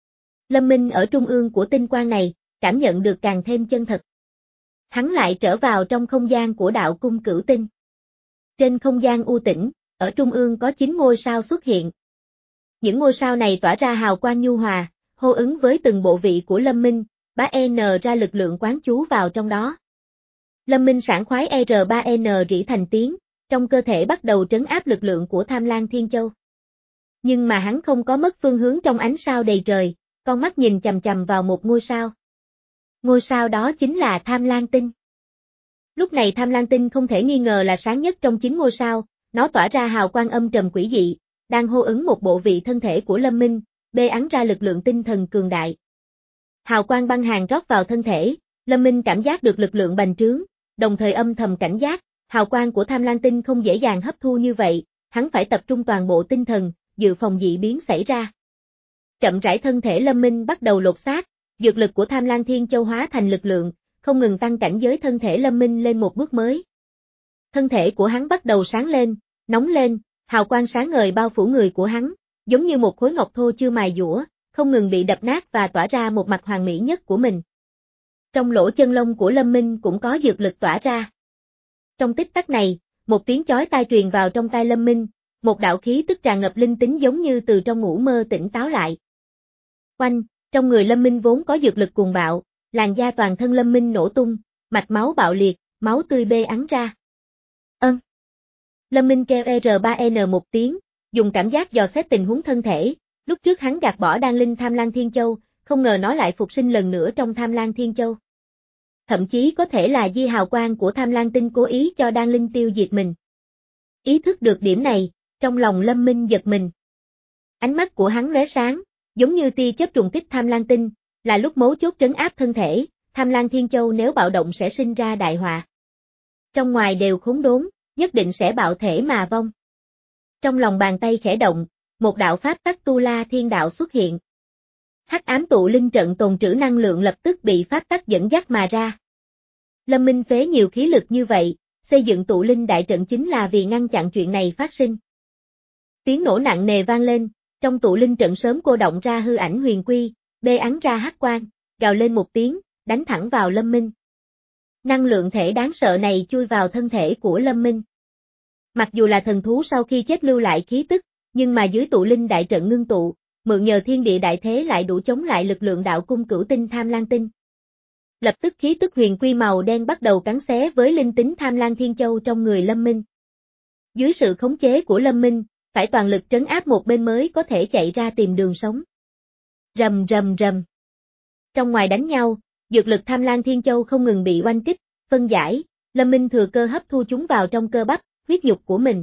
Lâm Minh ở trung ương của tinh quang này, cảm nhận được càng thêm chân thật. Hắn lại trở vào trong không gian của đạo cung cửu tinh. Trên không gian u tĩnh, ở trung ương có chín ngôi sao xuất hiện. Những ngôi sao này tỏa ra hào quang nhu hòa, hô ứng với từng bộ vị của Lâm Minh, bá N ra lực lượng quán chú vào trong đó. Lâm Minh sảng khoái R ba N rỉ thành tiếng, trong cơ thể bắt đầu trấn áp lực lượng của Tham Lang Thiên Châu. Nhưng mà hắn không có mất phương hướng trong ánh sao đầy trời, con mắt nhìn chằm chằm vào một ngôi sao. Ngôi sao đó chính là Tham Lang Tinh. Lúc này Tham Lang Tinh không thể nghi ngờ là sáng nhất trong chín ngôi sao, nó tỏa ra hào quang âm trầm quỷ dị, đang hô ứng một bộ vị thân thể của Lâm Minh, bê ắn ra lực lượng tinh thần cường đại. Hào quang băng hàn rót vào thân thể, Lâm Minh cảm giác được lực lượng bành trướng, đồng thời âm thầm cảnh giác, hào quang của Tham Lang Tinh không dễ dàng hấp thu như vậy, hắn phải tập trung toàn bộ tinh thần, dự phòng dị biến xảy ra. Chậm rãi thân thể Lâm Minh bắt đầu lột xác, dược lực của Tham Lang Thiên Châu hóa thành lực lượng, không ngừng tăng cảnh giới thân thể Lâm Minh lên một bước mới. Thân thể của hắn bắt đầu sáng lên, nóng lên, hào quang sáng ngời bao phủ người của hắn, giống như một khối ngọc thô chưa mài dũa, không ngừng bị đập nát và tỏa ra một mặt hoàn mỹ nhất của mình. Trong lỗ chân lông của Lâm Minh cũng có dược lực tỏa ra. Trong tích tắc này, một tiếng chói tai truyền vào trong tai Lâm Minh, một đạo khí tức tràn ngập linh tính giống như từ trong ngủ mơ tỉnh táo lại. Oanh, trong người Lâm Minh vốn có dược lực cuồng bạo, làn da toàn thân Lâm Minh nổ tung, mạch máu bạo liệt, máu tươi bê ắn ra. Ân. Lâm Minh kêu R ba N một tiếng, dùng cảm giác dò xét tình huống thân thể, lúc trước hắn gạt bỏ đan linh Tham Lang Thiên Châu, không ngờ nó lại phục sinh lần nữa trong Tham Lang Thiên Châu. Thậm chí có thể là di hào quang của Tham Lang Tinh cố ý cho đan linh tiêu diệt mình. Ý thức được điểm này, trong lòng Lâm Minh giật mình. Ánh mắt của hắn lóe sáng, giống như tia chớp trùng kích Tham Lang Tinh, là lúc mấu chốt trấn áp thân thể, Tham Lang Thiên Châu nếu bạo động sẽ sinh ra đại họa. Trong ngoài đều khốn đốn, nhất định sẽ bạo thể mà vong. Trong lòng bàn tay khẽ động, một đạo pháp tắc Tu La Thiên Đạo xuất hiện. Hắc ám tụ linh trận tồn trữ năng lượng lập tức bị pháp tắc dẫn dắt mà ra. Lâm Minh phế nhiều khí lực như vậy, xây dựng tụ linh đại trận chính là vì ngăn chặn chuyện này phát sinh. Tiếng nổ nặng nề vang lên, trong tụ linh trận sớm cô động ra hư ảnh huyền quy, bê ắn ra hắc quang, gào lên một tiếng, đánh thẳng vào Lâm Minh. Năng lượng thể đáng sợ này chui vào thân thể của Lâm Minh. Mặc dù là thần thú sau khi chết lưu lại khí tức, nhưng mà dưới tụ linh đại trận ngưng tụ, mượn nhờ thiên địa đại thế lại đủ chống lại lực lượng đạo cung cửu tinh Tham Lang tinh. Lập tức khí tức huyền quy màu đen bắt đầu cắn xé với linh tính Tham Lang Thiên Châu trong người Lâm Minh. Dưới sự khống chế của Lâm Minh, phải toàn lực trấn áp một bên mới có thể chạy ra tìm đường sống. Rầm rầm rầm. Trong ngoài đánh nhau, dược lực Tham Lang Thiên Châu không ngừng bị oanh kích, phân giải, Lâm Minh thừa cơ hấp thu chúng vào trong cơ bắp, huyết nhục của mình.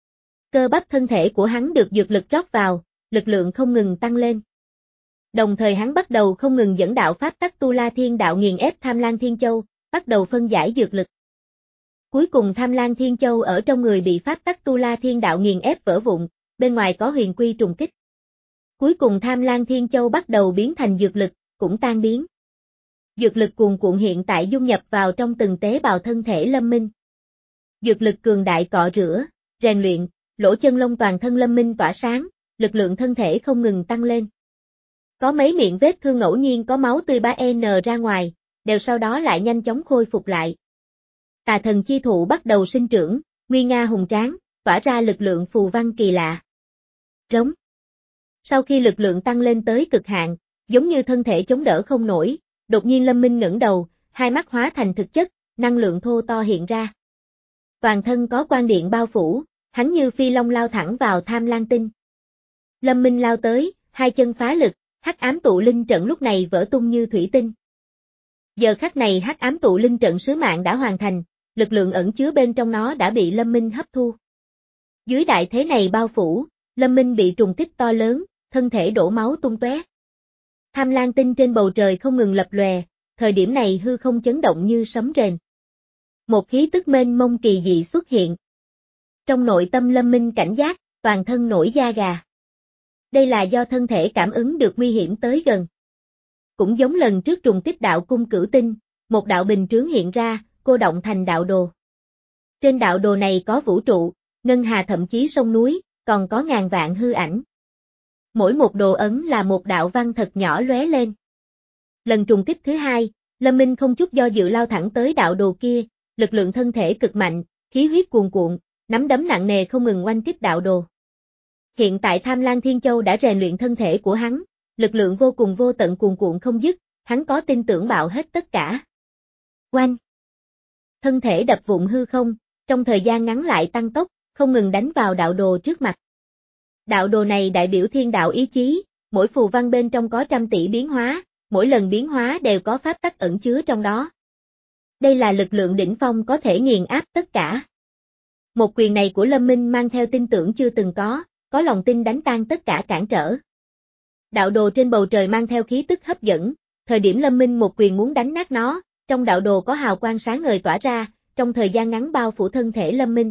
Cơ bắp thân thể của hắn được dược lực rót vào, lực lượng không ngừng tăng lên. Đồng thời hắn bắt đầu không ngừng dẫn đạo pháp tắc Tu La Thiên Đạo nghiền ép Tham Lang Thiên Châu, bắt đầu phân giải dược lực. Cuối cùng Tham Lang Thiên Châu ở trong người bị pháp tắc Tu La Thiên Đạo nghiền ép vỡ vụn, bên ngoài có huyền quy trùng kích. Cuối cùng Tham Lang Thiên Châu bắt đầu biến thành dược lực, cũng tan biến. Dược lực cuồn cuộn hiện tại dung nhập vào trong từng tế bào thân thể Lâm Minh. Dược lực cường đại cọ rửa, rèn luyện, lỗ chân lông toàn thân Lâm Minh tỏa sáng, lực lượng thân thể không ngừng tăng lên. Có mấy miệng vết thương ngẫu nhiên có máu tươi ba en ra ngoài, đều sau đó lại nhanh chóng khôi phục lại. Tà thần chi thụ bắt đầu sinh trưởng, nguy nga hùng tráng, tỏa ra lực lượng phù văn kỳ lạ. Rống. Sau khi lực lượng tăng lên tới cực hạn, giống như thân thể chống đỡ không nổi, đột nhiên Lâm Minh ngẩng đầu, hai mắt hóa thành thực chất, năng lượng thô to hiện ra. Toàn thân có quang điện bao phủ, hắn như phi long lao thẳng vào Tham Lang tinh. Lâm Minh lao tới, hai chân phá lực, hắc ám tụ linh trận lúc này vỡ tung như thủy tinh. Giờ khắc này hắc ám tụ linh trận sứ mạng đã hoàn thành, lực lượng ẩn chứa bên trong nó đã bị Lâm Minh hấp thu. Dưới đại thế này bao phủ, Lâm Minh bị trùng kích to lớn, thân thể đổ máu tung tóe. Tham Lang tinh trên bầu trời không ngừng lập lòe, thời điểm này hư không chấn động như sấm rền. Một khí tức mênh mông kỳ dị xuất hiện. Trong nội tâm Lâm Minh cảnh giác, toàn thân nổi da gà. Đây là do thân thể cảm ứng được nguy hiểm tới gần. Cũng giống lần trước trùng kích đạo cung cửu tinh, một đạo bình trướng hiện ra, cô động thành đạo đồ. Trên đạo đồ này có vũ trụ, ngân hà thậm chí sông núi, còn có ngàn vạn hư ảnh. Mỗi một đồ ấn là một đạo văn thật nhỏ lóe lên. Lần trùng kích thứ hai, Lâm Minh không chút do dự lao thẳng tới đạo đồ kia, lực lượng thân thể cực mạnh, khí huyết cuồn cuộn, nắm đấm nặng nề không ngừng oanh kích đạo đồ. Hiện tại Tham Lang Thiên Châu đã rèn luyện thân thể của hắn, lực lượng vô cùng vô tận cuồn cuộn không dứt, hắn có tin tưởng bạo hết tất cả. Oanh! Thân thể đập vụn hư không, trong thời gian ngắn lại tăng tốc, không ngừng đánh vào đạo đồ trước mặt. Đạo đồ này đại biểu thiên đạo ý chí, mỗi phù văn bên trong có trăm tỷ biến hóa, mỗi lần biến hóa đều có pháp tắc ẩn chứa trong đó. Đây là lực lượng đỉnh phong có thể nghiền áp tất cả. Một quyền này của Lâm Minh mang theo tin tưởng chưa từng có, có lòng tin đánh tan tất cả cản trở. Đạo đồ trên bầu trời mang theo khí tức hấp dẫn, thời điểm Lâm Minh một quyền muốn đánh nát nó, trong đạo đồ có hào quang sáng ngời tỏa ra, trong thời gian ngắn bao phủ thân thể Lâm Minh.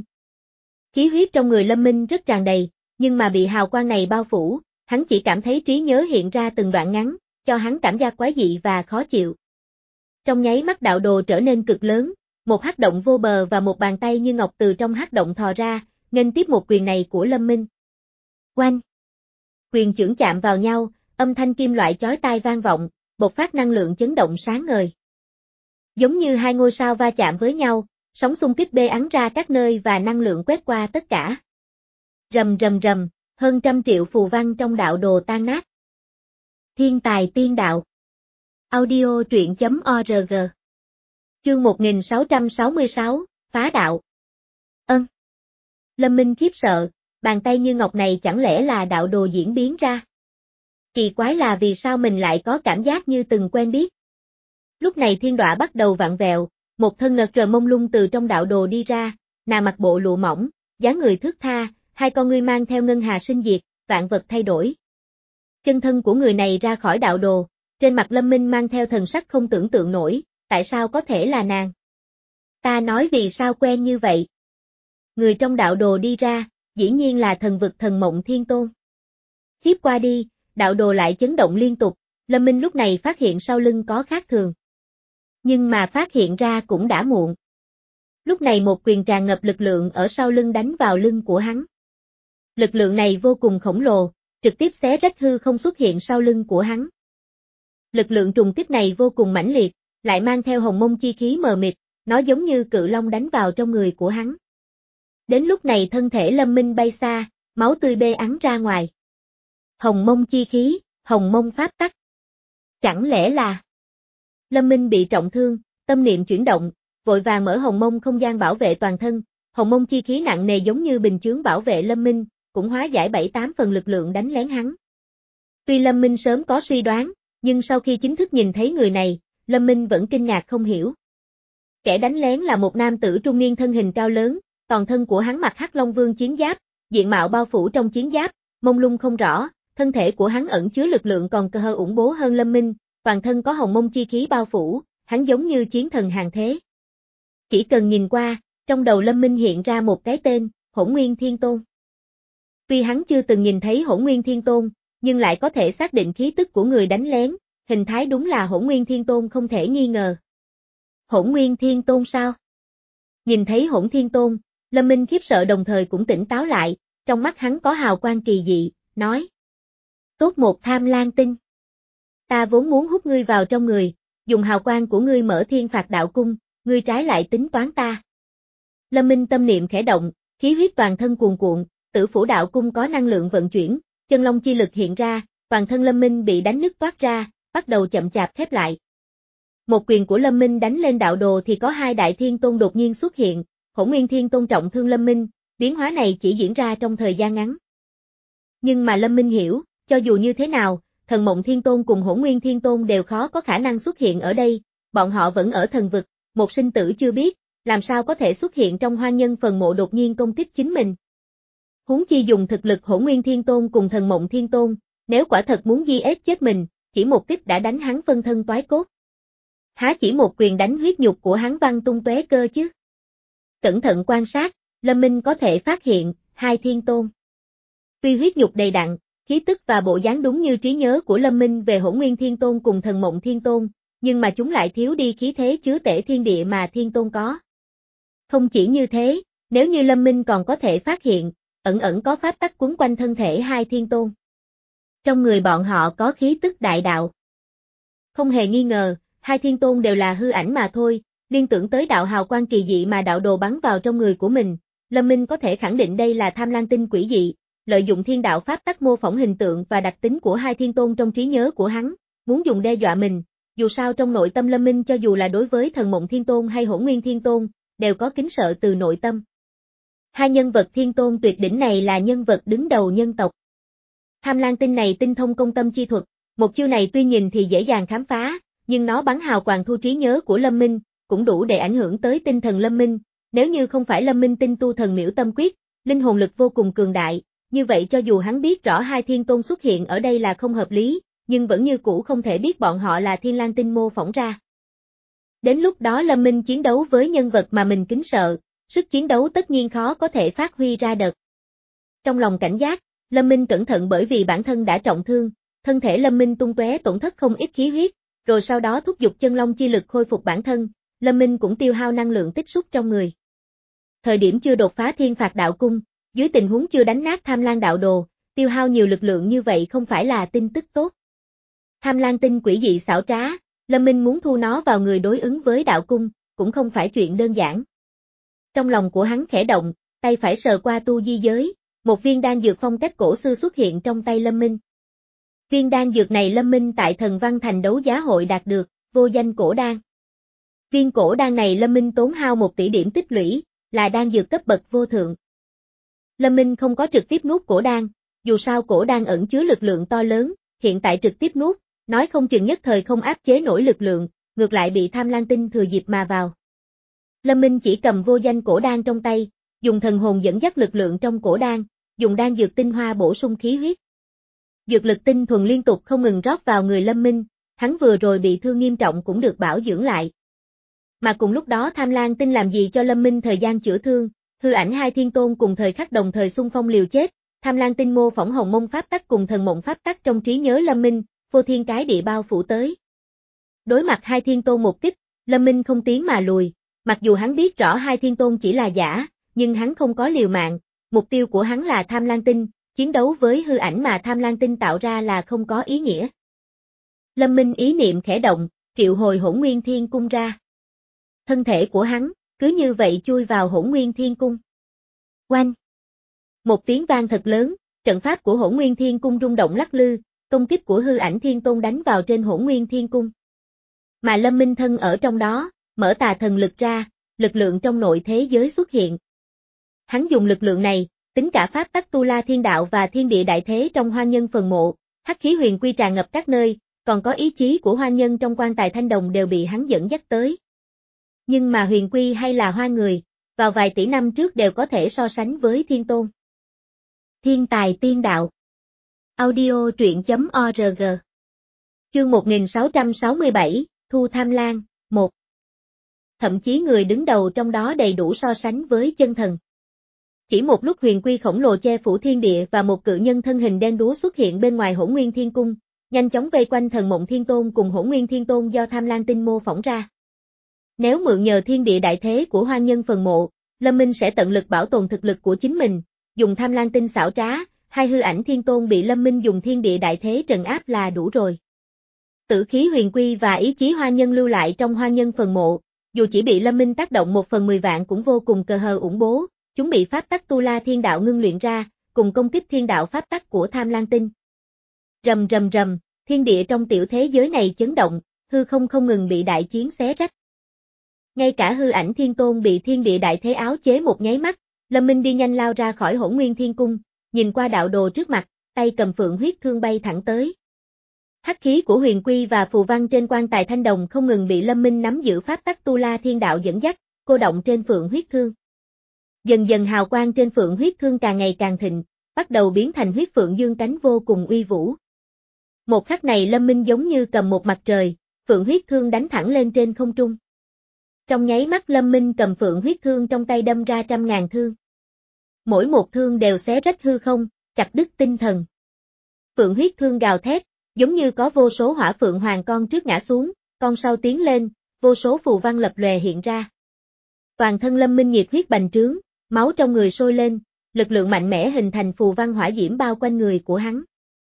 Khí huyết trong người Lâm Minh rất tràn đầy, nhưng mà bị hào quang này bao phủ, hắn chỉ cảm thấy trí nhớ hiện ra từng đoạn ngắn, cho hắn cảm giác quái dị và khó chịu. Trong nháy mắt đạo đồ trở nên cực lớn, một hắc động vô bờ và một bàn tay như ngọc từ trong hắc động thò ra, nghênh tiếp một quyền này của Lâm Minh. Oanh! Quyền chưởng chạm vào nhau, âm thanh kim loại chói tai vang vọng, bộc phát năng lượng chấn động sáng ngời. Giống như hai ngôi sao va chạm với nhau, sóng xung kích bê ắn ra các nơi và năng lượng quét qua tất cả. Rầm rầm rầm, hơn trăm triệu phù văn trong đạo đồ tan nát. Thiên tài tiên đạo. Audio truyện chấm org. Chương một nghìn sáu trăm sáu mươi sáu, phá đạo. Ân. Lâm Minh khiếp sợ, bàn tay như ngọc này chẳng lẽ là đạo đồ diễn biến ra. Kỳ quái là vì sao mình lại có cảm giác như từng quen biết. Lúc này thiên đọa bắt đầu vặn vẹo, một thân nợt rờ mông lung từ trong đạo đồ đi ra, nàng mặc bộ lụa mỏng, dáng người thướt tha, hai con ngươi mang theo ngân hà sinh diệt, vạn vật thay đổi. Chân thân của người này ra khỏi đạo đồ, Trên mặt Lâm Minh mang theo thần sắc không tưởng tượng nổi, tại sao có thể là nàng? Ta nói vì sao quen như vậy? Người trong đạo đồ đi ra, dĩ nhiên là thần vực thần Mộng Thiên Tôn. Tiếp qua đi, đạo đồ lại chấn động liên tục, Lâm Minh lúc này phát hiện sau lưng có khác thường. Nhưng mà phát hiện ra cũng đã muộn. Lúc này một quyền tràn ngập lực lượng ở sau lưng đánh vào lưng của hắn. Lực lượng này vô cùng khổng lồ, trực tiếp xé rách hư không xuất hiện sau lưng của hắn. Lực lượng trùng kích này vô cùng mãnh liệt, lại mang theo hồng mông chi khí mờ mịt, nó giống như cự long đánh vào trong người của hắn. Đến lúc này thân thể Lâm Minh bay xa, máu tươi bê ắn ra ngoài. Hồng mông chi khí, hồng mông pháp tắc. Chẳng lẽ là... Lâm Minh bị trọng thương, tâm niệm chuyển động, vội vàng mở hồng mông không gian bảo vệ toàn thân, hồng mông chi khí nặng nề giống như bình chướng bảo vệ Lâm Minh, cũng hóa giải bảy tám phần lực lượng đánh lén hắn. Tuy Lâm Minh sớm có suy đoán, nhưng sau khi chính thức nhìn thấy người này, Lâm Minh vẫn kinh ngạc không hiểu. Kẻ đánh lén là một nam tử trung niên thân hình cao lớn, toàn thân của hắn mặc Hắc Long Vương chiến giáp, diện mạo bao phủ trong chiến giáp, mông lung không rõ, thân thể của hắn ẩn chứa lực lượng còn cơ hơn ủng bố hơn Lâm Minh, toàn thân có hồng mông chi khí bao phủ, hắn giống như chiến thần hàng thế. Chỉ cần nhìn qua, trong đầu Lâm Minh hiện ra một cái tên, Hỗn Nguyên Thiên Tôn. Tuy hắn chưa từng nhìn thấy Hỗn Nguyên Thiên Tôn, nhưng lại có thể xác định khí tức của người đánh lén, hình thái đúng là Hỗn Nguyên Thiên Tôn không thể nghi ngờ. Hỗn Nguyên Thiên Tôn sao? Nhìn thấy Hỗn Thiên Tôn, Lâm Minh khiếp sợ đồng thời cũng tỉnh táo lại, trong mắt hắn có hào quang kỳ dị, nói. Tốt một tham lang tinh. Ta vốn muốn hút ngươi vào trong người, dùng hào quang của ngươi mở thiên phạt đạo cung, ngươi trái lại tính toán ta. Lâm Minh tâm niệm khẽ động, khí huyết toàn thân cuồn cuộn, tử phủ đạo cung có năng lượng vận chuyển, chân long chi lực hiện ra, toàn thân Lâm Minh bị đánh nứt toát ra, bắt đầu chậm chạp khép lại. Một quyền của Lâm Minh đánh lên đạo đồ thì có hai đại thiên tôn đột nhiên xuất hiện, Hỗn Nguyên Thiên Tôn trọng thương Lâm Minh, biến hóa này chỉ diễn ra trong thời gian ngắn. Nhưng mà Lâm Minh hiểu, cho dù như thế nào, Thần Mộng Thiên Tôn cùng Hỗn Nguyên Thiên Tôn đều khó có khả năng xuất hiện ở đây, bọn họ vẫn ở thần vực, một sinh tử chưa biết, làm sao có thể xuất hiện trong hoang nhân phần mộ đột nhiên công kích chính mình. Huống chi dùng thực lực Hỗn Nguyên Thiên Tôn cùng Thần Mộng Thiên Tôn, nếu quả thật muốn di ép chết mình, chỉ một kích đã đánh hắn phân thân toái cốt. Há chỉ một quyền đánh huyết nhục của hắn văng tung tóe cơ chứ. Cẩn thận quan sát, Lâm Minh có thể phát hiện, hai thiên tôn. Tuy huyết nhục đầy đặn, khí tức và bộ dáng đúng như trí nhớ của Lâm Minh về Hỗn Nguyên Thiên Tôn cùng Thần Mộng Thiên Tôn, nhưng mà chúng lại thiếu đi khí thế chứa tể thiên địa mà Thiên Tôn có. Không chỉ như thế, nếu như Lâm Minh còn có thể phát hiện, ẩn ẩn có pháp tắc quấn quanh thân thể hai Thiên Tôn. Trong người bọn họ có khí tức đại đạo. Không hề nghi ngờ, hai Thiên Tôn đều là hư ảnh mà thôi, liên tưởng tới đạo hào quang kỳ dị mà đạo đồ bắn vào trong người của mình, Lâm Minh có thể khẳng định đây là tham lang tinh quỷ dị, lợi dụng thiên đạo pháp tắc mô phỏng hình tượng và đặc tính của hai Thiên Tôn trong trí nhớ của hắn, muốn dùng đe dọa mình, dù sao trong nội tâm Lâm Minh cho dù là đối với Thần Mộng Thiên Tôn hay Hỗn Nguyên Thiên Tôn, đều có kính sợ từ nội tâm. Hai nhân vật Thiên Tôn tuyệt đỉnh này là nhân vật đứng đầu nhân tộc. Tham lang tinh này tinh thông công tâm chi thuật, một chiêu này tuy nhìn thì dễ dàng khám phá, nhưng nó bắn hào quang thu trí nhớ của Lâm Minh, cũng đủ để ảnh hưởng tới tinh thần Lâm Minh, nếu như không phải Lâm Minh tinh tu thần miễu tâm quyết, linh hồn lực vô cùng cường đại, như vậy cho dù hắn biết rõ hai Thiên Tôn xuất hiện ở đây là không hợp lý, nhưng vẫn như cũ không thể biết bọn họ là Thiên Lang Tinh mô phỏng ra. Đến lúc đó Lâm Minh chiến đấu với nhân vật mà mình kính sợ, sức chiến đấu tất nhiên khó có thể phát huy ra được. Trong lòng cảnh giác, Lâm Minh cẩn thận bởi vì bản thân đã trọng thương, thân thể Lâm Minh tung tóe tổn thất không ít khí huyết, rồi sau đó thúc giục chân long chi lực khôi phục bản thân, Lâm Minh cũng tiêu hao năng lượng tích xúc trong người. Thời điểm chưa đột phá thiên phạt đạo cung, dưới tình huống chưa đánh nát tham lang đạo đồ, tiêu hao nhiều lực lượng như vậy không phải là tin tức tốt. Tham lang tinh quỷ dị xảo trá, Lâm Minh muốn thu nó vào người đối ứng với đạo cung, cũng không phải chuyện đơn giản. Trong lòng của hắn khẽ động, tay phải sờ qua tu di giới, một viên đan dược phong cách cổ xưa xuất hiện trong tay Lâm Minh. Viên đan dược này Lâm Minh tại Thần Văn Thành đấu giá hội đạt được, vô danh cổ đan. Viên cổ đan này Lâm Minh tốn hao một tỷ điểm tích lũy, là đan dược cấp bậc vô thượng. Lâm Minh không có trực tiếp nuốt cổ đan, dù sao cổ đan ẩn chứa lực lượng to lớn, hiện tại trực tiếp nuốt, nói không chừng nhất thời không áp chế nổi lực lượng, ngược lại bị tham lang tinh thừa dịp mà vào. Lâm Minh chỉ cầm vô danh cổ đan trong tay, dùng thần hồn dẫn dắt lực lượng trong cổ đan, dùng đan dược tinh hoa bổ sung khí huyết. Dược lực tinh thuần liên tục không ngừng rót vào người Lâm Minh, hắn vừa rồi bị thương nghiêm trọng cũng được bảo dưỡng lại. Mà cùng lúc đó Tham Lang Tinh làm gì cho Lâm Minh thời gian chữa thương, hư ảnh hai thiên tôn cùng thời khắc đồng thời xung phong liều chết, Tham Lang Tinh mô phỏng hồng mông pháp tắc cùng thần mộng pháp tắc trong trí nhớ Lâm Minh, vô thiên cái địa bao phủ tới. Đối mặt hai thiên tôn một kích, Lâm Minh không tiến mà lùi, mặc dù hắn biết rõ hai thiên tôn chỉ là giả, nhưng hắn không có liều mạng, mục tiêu của hắn là Tham Lang Tinh, chiến đấu với hư ảnh mà Tham Lang Tinh tạo ra là không có ý nghĩa. Lâm Minh ý niệm khẽ động, triệu hồi Hỗn Nguyên Thiên Cung ra. Thân thể của hắn, cứ như vậy chui vào Hỗn Nguyên Thiên Cung. Oanh! Một tiếng vang thật lớn, trận pháp của Hỗn Nguyên Thiên Cung rung động lắc lư, công kích của hư ảnh Thiên Tôn đánh vào trên Hỗn Nguyên Thiên Cung. Mà Lâm Minh thân ở trong đó, mở tà thần lực ra, lực lượng trong nội thế giới xuất hiện. Hắn dùng lực lượng này, tính cả pháp tắc tu la thiên đạo và thiên địa đại thế trong hoang nhân phần mộ, hắc khí huyền quy tràn ngập các nơi, còn có ý chí của hoang nhân trong quan tài thanh đồng đều bị hắn dẫn dắt tới. Nhưng mà huyền quy hay là hoa người, vào vài tỷ năm trước đều có thể so sánh với thiên tôn. Thiên tài tiên đạo. Audio truyện chấm org. Chương một nghìn sáu trăm sáu mươi bảy, Thu Tham Lang, một. Thậm chí người đứng đầu trong đó đầy đủ so sánh với chân thần. Chỉ một lúc huyền quy khổng lồ che phủ thiên địa và một cự nhân thân hình đen đúa xuất hiện bên ngoài Hỗn Nguyên Thiên Cung, nhanh chóng vây quanh thần mộng thiên tôn cùng Hỗn Nguyên Thiên Tôn do Tham Lang Tinh mô phỏng ra. Nếu mượn nhờ thiên địa đại thế của hoang nhân phần mộ, Lâm Minh sẽ tận lực bảo tồn thực lực của chính mình, dùng Tham Lang Tinh xảo trá, hai hư ảnh thiên tôn bị Lâm Minh dùng thiên địa đại thế trấn áp là đủ rồi. Tử khí huyền quy và ý chí hoang nhân lưu lại trong hoang nhân phần mộ, dù chỉ bị Lâm Minh tác động một phần mười vạn cũng vô cùng cờ hờ ủng bố, chúng bị pháp tắc tu la thiên đạo ngưng luyện ra, cùng công kích thiên đạo pháp tắc của Tham Lang Tinh. Rầm rầm rầm, thiên địa trong tiểu thế giới này chấn động, hư không không ngừng bị đại chiến xé rách. Ngay cả hư ảnh thiên tôn bị thiên địa đại thế áo chế một nháy mắt, Lâm Minh đi nhanh lao ra khỏi Hỗn Nguyên Thiên Cung, nhìn qua đạo đồ trước mặt, tay cầm phượng huyết thương bay thẳng tới. Hắc khí của huyền quy và phù văn trên quan tài thanh đồng không ngừng bị Lâm Minh nắm giữ pháp tắc tu la thiên đạo dẫn dắt, cô động trên phượng huyết thương. Dần dần hào quang trên phượng huyết thương càng ngày càng thịnh, bắt đầu biến thành huyết phượng dương cánh vô cùng uy vũ. Một khắc này Lâm Minh giống như cầm một mặt trời, phượng huyết thương đánh thẳng lên trên không trung. Trong nháy mắt Lâm Minh cầm phượng huyết thương trong tay đâm ra trăm ngàn thương. Mỗi một thương đều xé rách hư không, chặt đứt tinh thần. Phượng huyết thương gào thét, giống như có vô số hỏa phượng hoàng con trước ngã xuống, con sau tiến lên, vô số phù văn lập lòe hiện ra. Toàn thân Lâm Minh nhiệt huyết bành trướng, máu trong người sôi lên, lực lượng mạnh mẽ hình thành phù văn hỏa diễm bao quanh người của hắn.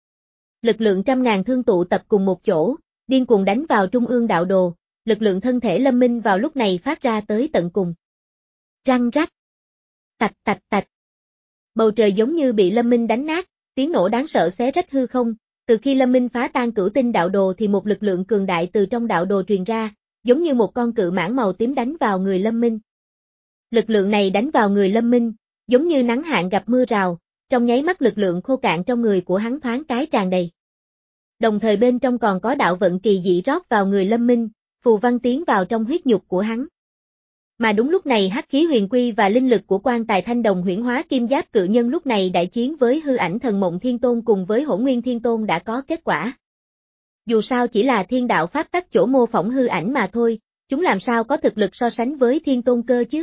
Lực lượng trăm ngàn thương tụ tập cùng một chỗ, điên cuồng đánh vào trung ương đạo đồ, lực lượng thân thể Lâm Minh vào lúc này phát ra tới tận cùng. Răng rắc, tạch tạch tạch. Bầu trời giống như bị Lâm Minh đánh nát, tiếng nổ đáng sợ xé rách hư không, từ khi Lâm Minh phá tan cửu tinh đạo đồ thì một lực lượng cường đại từ trong đạo đồ truyền ra, giống như một con cự mãng màu tím đánh vào người Lâm Minh. Lực lượng này đánh vào người Lâm Minh, giống như nắng hạn gặp mưa rào, trong nháy mắt lực lượng khô cạn trong người của hắn thoáng cái tràn đầy. Đồng thời bên trong còn có đạo vận kỳ dị rót vào người Lâm Minh, phù văn tiến vào trong huyết nhục của hắn. Mà đúng lúc này hắc khí huyền quy và linh lực của quan tài thanh đồng huyễn hóa kim giáp cự nhân lúc này đại chiến với hư ảnh thần mộng thiên tôn cùng với Hỗn Nguyên Thiên Tôn đã có kết quả. Dù sao chỉ là thiên đạo pháp tắc chỗ mô phỏng hư ảnh mà thôi, chúng làm sao có thực lực so sánh với thiên tôn cơ chứ?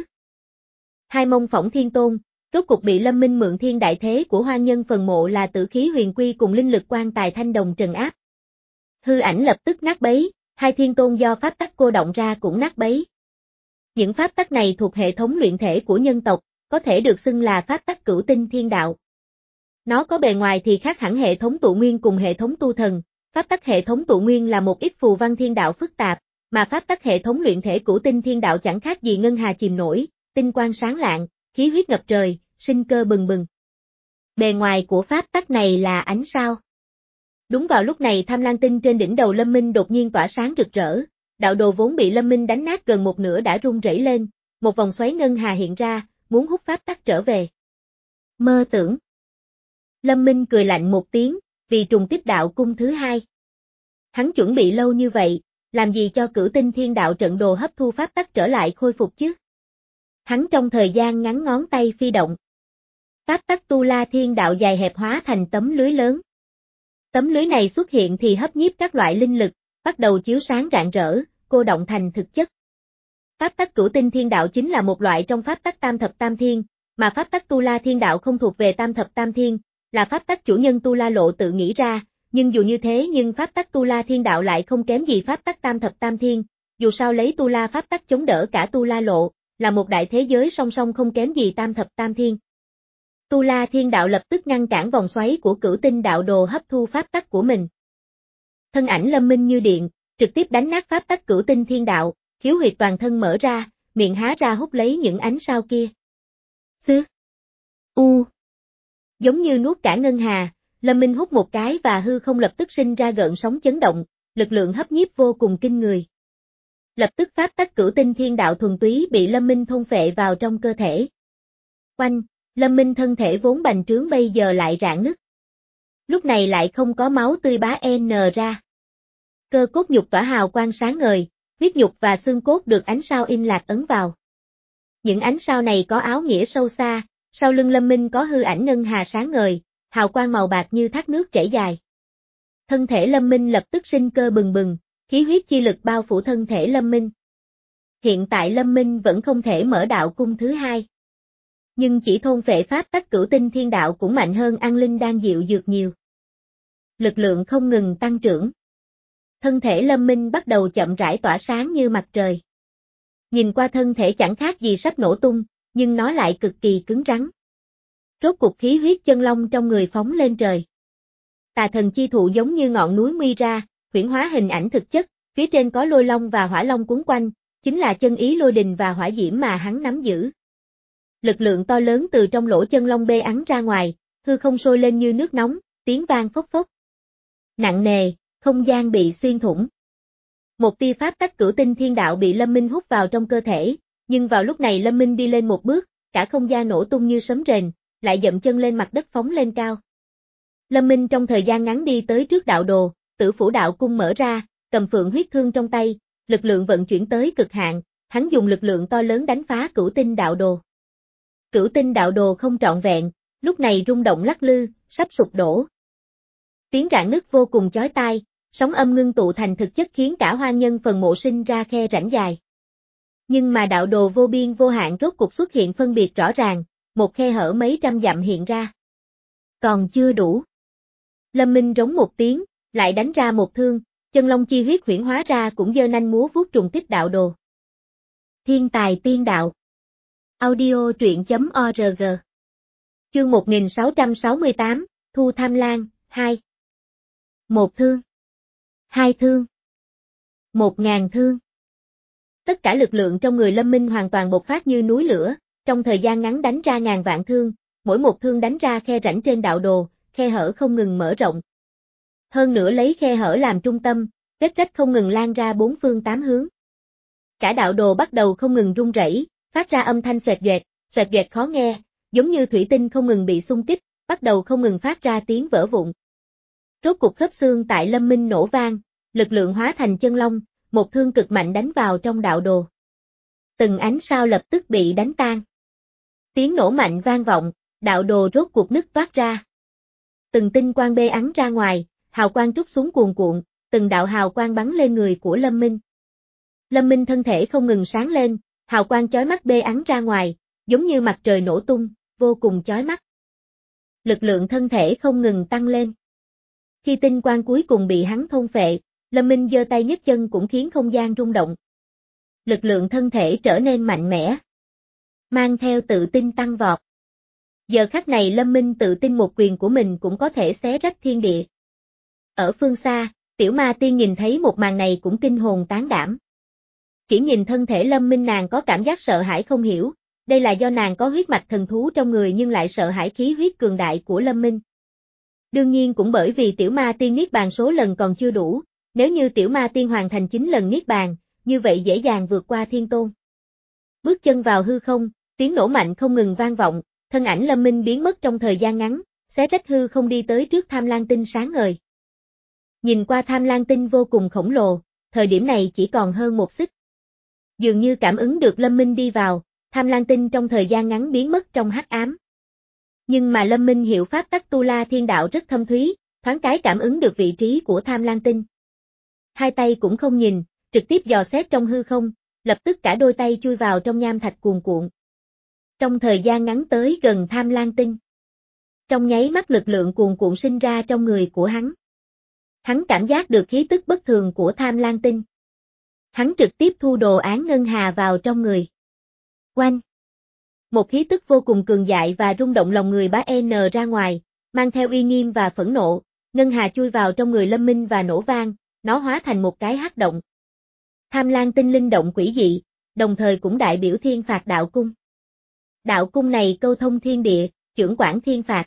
Hai mông phỏng thiên tôn, rốt cục bị Lâm Minh mượn thiên đại thế của hoang nhân phần mộ là tử khí huyền quy cùng linh lực quan tài thanh đồng trấn áp. Hư ảnh lập tức nát bấy, hai thiên tôn do pháp tắc cô động ra cũng nát bấy. Những pháp tắc này thuộc hệ thống luyện thể của nhân tộc, có thể được xưng là pháp tắc cửu tinh thiên đạo. Nó có bề ngoài thì khác hẳn hệ thống tụ nguyên cùng hệ thống tu thần, pháp tắc hệ thống tụ nguyên là một ít phù văn thiên đạo phức tạp, mà pháp tắc hệ thống luyện thể cửu tinh thiên đạo chẳng khác gì ngân hà chìm nổi, tinh quang sáng lạng, khí huyết ngập trời, sinh cơ bừng bừng. Bề ngoài của pháp tắc này là ánh sao. Đúng vào lúc này Tham Lang Tinh trên đỉnh đầu Lâm Minh đột nhiên tỏa sáng rực rỡ, đạo đồ vốn bị Lâm Minh đánh nát gần một nửa đã rung rẩy lên, một vòng xoáy ngân hà hiện ra, muốn hút pháp tắc trở về. Mơ tưởng. Lâm Minh cười lạnh một tiếng, vì trùng kích đạo cung thứ hai. Hắn chuẩn bị lâu như vậy, làm gì cho cửu tinh thiên đạo trận đồ hấp thu pháp tắc trở lại khôi phục chứ? Hắn trong thời gian ngắn ngón tay phi động. Pháp tắc tu la thiên đạo dài hẹp hóa thành tấm lưới lớn. Tấm lưới này xuất hiện thì hấp nhiếp các loại linh lực, bắt đầu chiếu sáng rạng rỡ, cô động thành thực chất. Pháp tắc cửu tinh thiên đạo chính là một loại trong pháp tắc tam thập tam thiên, mà pháp tắc tu la thiên đạo không thuộc về tam thập tam thiên, là pháp tắc chủ nhân tu la lộ tự nghĩ ra, nhưng dù như thế nhưng pháp tắc tu la thiên đạo lại không kém gì pháp tắc tam thập tam thiên, dù sao lấy tu la pháp tắc chống đỡ cả tu la lộ, là một đại thế giới song song không kém gì tam thập tam thiên. Tu la thiên đạo lập tức ngăn cản vòng xoáy của cửu tinh đạo đồ hấp thu pháp tắc của mình. Thân ảnh lâm minh như điện, trực tiếp đánh nát pháp tắc cửu tinh thiên đạo, khiếu huyệt toàn thân mở ra, miệng há ra hút lấy những ánh sao kia. Xứ. U. Giống như nuốt cả ngân hà, Lâm Minh hút một cái và hư không lập tức sinh ra gợn sóng chấn động, lực lượng hấp nhiếp vô cùng kinh người. Lập tức pháp tắc cửu tinh thiên đạo thuần túy bị Lâm Minh thôn phệ vào trong cơ thể. Oanh, Lâm Minh thân thể vốn bành trướng bây giờ lại rạn nứt. Lúc này lại không có máu tươi bá n ra. Cơ cốt nhục tỏa hào quang sáng ngời, huyết nhục và xương cốt được ánh sao in lạc ấn vào. Những ánh sao này có áo nghĩa sâu xa, sau lưng Lâm Minh có hư ảnh ngân hà sáng ngời, hào quang màu bạc như thác nước chảy dài. Thân thể Lâm Minh lập tức sinh cơ bừng bừng, khí huyết chi lực bao phủ thân thể Lâm Minh. Hiện tại Lâm Minh vẫn không thể mở đạo cung thứ hai. Nhưng chỉ thôn phệ pháp tắc cửu tinh thiên đạo cũng mạnh hơn An Linh Đan Diệu Dược nhiều. Lực lượng không ngừng tăng trưởng. Thân thể Lâm Minh bắt đầu chậm rãi tỏa sáng như mặt trời. Nhìn qua thân thể chẳng khác gì sắp nổ tung, nhưng nó lại cực kỳ cứng rắn. Rốt cuộc khí huyết chân long trong người phóng lên trời. Tà thần chi thụ giống như ngọn núi nguy ra, huyễn hóa hình ảnh thực chất, phía trên có lôi long và hỏa long cuốn quanh, chính là chân ý lôi đình và hỏa diễm mà hắn nắm giữ. Lực lượng to lớn từ trong lỗ chân long bê ắn ra ngoài, hư không sôi lên như nước nóng, tiếng vang phốc phốc. Nặng nề, không gian bị xuyên thủng. Một tia pháp tắc cửu tinh thiên đạo bị Lâm Minh hút vào trong cơ thể, nhưng vào lúc này Lâm Minh đi lên một bước, cả không gian nổ tung như sấm rền, lại dậm chân lên mặt đất phóng lên cao. Lâm Minh trong thời gian ngắn đi tới trước đạo đồ, Tử Phủ đạo cung mở ra, cầm phượng huyết thương trong tay, lực lượng vận chuyển tới cực hạn, hắn dùng lực lượng to lớn đánh phá cửu tinh đạo đồ. Cửu tinh đạo đồ không trọn vẹn, lúc này rung động lắc lư, sắp sụp đổ. Tiếng rạn nứt vô cùng chói tai, sóng âm ngưng tụ thành thực chất khiến cả hoang nhân phần mộ sinh ra khe rãnh dài. Nhưng mà đạo đồ vô biên vô hạn rốt cục xuất hiện phân biệt rõ ràng, một khe hở mấy trăm dặm hiện ra. Còn chưa đủ. Lâm Minh rống một tiếng, lại đánh ra một thương, chân long chi huyết huyễn hóa ra cũng giơ nanh múa vuốt trùng kích đạo đồ. Thiên tài tiên đạo. Audio truyện chấm org. Chương một nghìn sáu trăm sáu mươi tám, Thu Tham Lan, hai. Một thương. Hai thương. Một ngàn thương. Tất cả lực lượng trong người Lâm Minh hoàn toàn bộc phát như núi lửa, trong thời gian ngắn đánh ra ngàn vạn thương, mỗi một thương đánh ra khe rãnh trên đạo đồ, khe hở không ngừng mở rộng. Hơn nữa lấy khe hở làm trung tâm, vết rách không ngừng lan ra bốn phương tám hướng. Cả đạo đồ bắt đầu không ngừng rung rẩy, phát ra âm thanh xoẹt xoẹt, xoẹt xoẹt khó nghe, giống như thủy tinh không ngừng bị xung kích, bắt đầu không ngừng phát ra tiếng vỡ vụn. Rốt cục khớp xương tại Lâm Minh nổ vang, lực lượng hóa thành chân long, một thương cực mạnh đánh vào trong đạo đồ. Từng ánh sao lập tức bị đánh tan. Tiếng nổ mạnh vang vọng, đạo đồ rốt cuộc nứt toát ra. Từng tinh quang bê ắn ra ngoài, hào quang trút xuống cuồn cuộn, từng đạo hào quang bắn lên người của Lâm Minh. Lâm Minh thân thể không ngừng sáng lên, hào quang chói mắt bê ắn ra ngoài, giống như mặt trời nổ tung, vô cùng chói mắt. Lực lượng thân thể không ngừng tăng lên. Khi tinh quang cuối cùng bị hắn thôn phệ, Lâm Minh giơ tay nhấc chân cũng khiến không gian rung động. Lực lượng thân thể trở nên mạnh mẽ, mang theo tự tin tăng vọt. Giờ khắc này Lâm Minh tự tin một quyền của mình cũng có thể xé rách thiên địa. Ở phương xa, Tiểu Ma Tiên nhìn thấy một màn này cũng kinh hồn tán đảm. Chỉ nhìn thân thể Lâm Minh nàng có cảm giác sợ hãi không hiểu, đây là do nàng có huyết mạch thần thú trong người nhưng lại sợ hãi khí huyết cường đại của Lâm Minh. Đương nhiên cũng bởi vì Tiểu Ma Tiên niết bàn số lần còn chưa đủ, nếu như Tiểu Ma Tiên hoàn thành chín lần niết bàn, như vậy dễ dàng vượt qua Thiên Tôn. Bước chân vào hư không, tiếng nổ mạnh không ngừng vang vọng, thân ảnh Lâm Minh biến mất trong thời gian ngắn, xé rách hư không đi tới trước Tham Lan Tinh sáng ngời. Nhìn qua Tham Lan Tinh vô cùng khổng lồ, thời điểm này chỉ còn hơn một xích. Dường như cảm ứng được Lâm Minh đi vào, Tham Lan Tinh trong thời gian ngắn biến mất trong hắc ám. Nhưng mà Lâm Minh hiểu pháp tắc Tu La Thiên Đạo rất thâm thúy, thoáng cái cảm ứng được vị trí của Tham Lan Tinh. Hai tay cũng không nhìn, trực tiếp dò xét trong hư không, lập tức cả đôi tay chui vào trong nham thạch cuồn cuộn. Trong thời gian ngắn tới gần Tham Lang Tinh. Trong nháy mắt lực lượng cuồn cuộn sinh ra trong người của hắn. Hắn cảm giác được khí tức bất thường của Tham Lang Tinh. Hắn trực tiếp thu đồ án ngân hà vào trong người. Oanh! Một khí tức vô cùng cường đại và rung động lòng người bá N ra ngoài, mang theo uy nghiêm và phẫn nộ, ngân hà chui vào trong người Lâm Minh và nổ vang, nó hóa thành một cái hắc động. Tham Lang Tinh linh động quỷ dị, đồng thời cũng đại biểu thiên phạt đạo cung. Đạo cung này câu thông thiên địa, chưởng quản thiên phạt.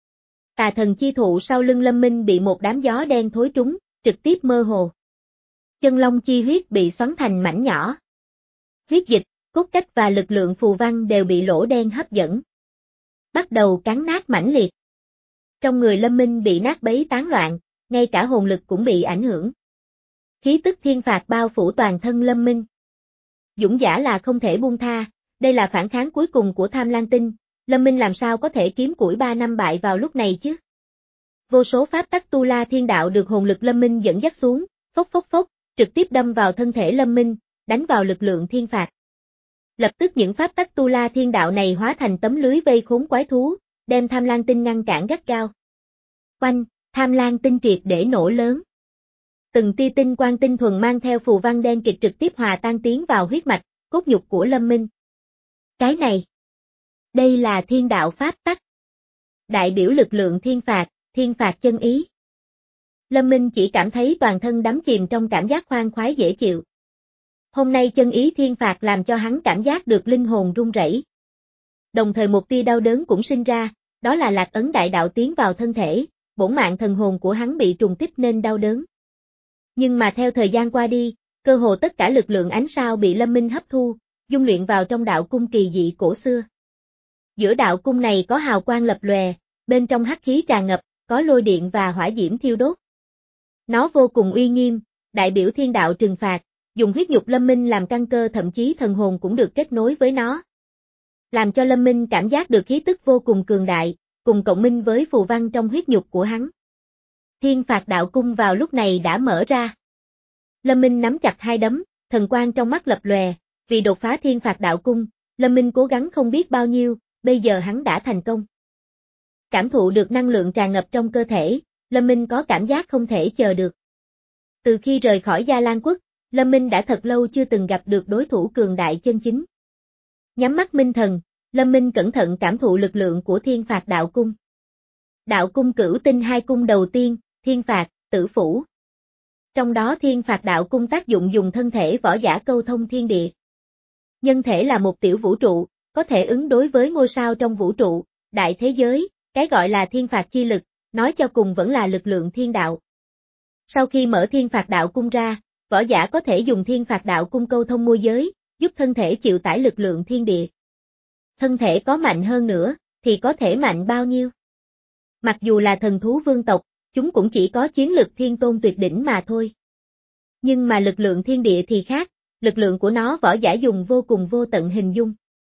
Tà thần chi thụ sau lưng Lâm Minh bị một đám gió đen thối trúng, trực tiếp mơ hồ. Chân long chi huyết bị xoắn thành mảnh nhỏ. Huyết dịch, cốt cách và lực lượng phù văn đều bị lỗ đen hấp dẫn. Bắt đầu cắn nát mãnh liệt. Trong người Lâm Minh bị nát bấy tán loạn, ngay cả hồn lực cũng bị ảnh hưởng. Khí tức thiên phạt bao phủ toàn thân Lâm Minh. Dũng giả là không thể buông tha, đây là phản kháng cuối cùng của Tham Lang Tinh, Lâm Minh làm sao có thể kiếm củi ba năm bại vào lúc này chứ? Vô số pháp tắc tu la thiên đạo được hồn lực Lâm Minh dẫn dắt xuống, phốc phốc phốc, trực tiếp đâm vào thân thể Lâm Minh, đánh vào lực lượng thiên phạt. Lập tức những pháp tắc tu la thiên đạo này hóa thành tấm lưới vây khốn quái thú, đem Tham Lang Tinh ngăn cản gắt gao. Oanh, Tham Lang Tinh triệt để nổ lớn. Từng tia tinh quang tinh thuần mang theo phù văn đen kịt trực tiếp hòa tan tiến vào huyết mạch, cốt nhục của Lâm Minh. Cái này, đây là thiên đạo pháp tắc. Đại biểu lực lượng thiên phạt, thiên phạt chân ý. Lâm Minh chỉ cảm thấy toàn thân đắm chìm trong cảm giác khoan khoái dễ chịu. Hôm nay chân ý thiên phạt làm cho hắn cảm giác được linh hồn run rẩy. Đồng thời một tia đau đớn cũng sinh ra, đó là lạc ấn đại đạo tiến vào thân thể, bổn mạng thần hồn của hắn bị trùng kích nên đau đớn. Nhưng mà theo thời gian qua đi, cơ hồ tất cả lực lượng ánh sao bị Lâm Minh hấp thu, dung luyện vào trong đạo cung kỳ dị cổ xưa. Giữa đạo cung này có hào quang lập lòe, bên trong hắc khí tràn ngập, có lôi điện và hỏa diễm thiêu đốt. Nó vô cùng uy nghiêm, đại biểu thiên đạo trừng phạt, dùng huyết nhục Lâm Minh làm căn cơ, thậm chí thần hồn cũng được kết nối với nó. Làm cho Lâm Minh cảm giác được khí tức vô cùng cường đại, cùng cộng minh với phù văn trong huyết nhục của hắn. Thiên phạt đạo cung vào lúc này đã mở ra. Lâm Minh nắm chặt hai đấm, thần quang trong mắt lập lòe, vì đột phá thiên phạt đạo cung, Lâm Minh cố gắng không biết bao nhiêu, bây giờ hắn đã thành công. Cảm thụ được năng lượng tràn ngập trong cơ thể, Lâm Minh có cảm giác không thể chờ được. Từ khi rời khỏi Gia Lan Quốc, Lâm Minh đã thật lâu chưa từng gặp được đối thủ cường đại chân chính. Nhắm mắt minh thần, Lâm Minh cẩn thận cảm thụ lực lượng của thiên phạt đạo cung. Đạo cung cửu tinh hai cung đầu tiên, thiên phạt, tử phủ. Trong đó thiên phạt đạo cung tác dụng dùng thân thể võ giả câu thông thiên địa. Nhân thể là một tiểu vũ trụ, có thể ứng đối với ngôi sao trong vũ trụ, đại thế giới, cái gọi là thiên phạt chi lực, nói cho cùng vẫn là lực lượng thiên đạo. Sau khi mở thiên phạt đạo cung ra, võ giả có thể dùng thiên phạt đạo cung câu thông môi giới, giúp thân thể chịu tải lực lượng thiên địa. Thân thể có mạnh hơn nữa, thì có thể mạnh bao nhiêu? Mặc dù là thần thú vương tộc, chúng cũng chỉ có chiến lực thiên tôn tuyệt đỉnh mà thôi. Nhưng mà lực lượng thiên địa thì khác, lực lượng của nó võ giả dùng vô cùng vô tận hình dung.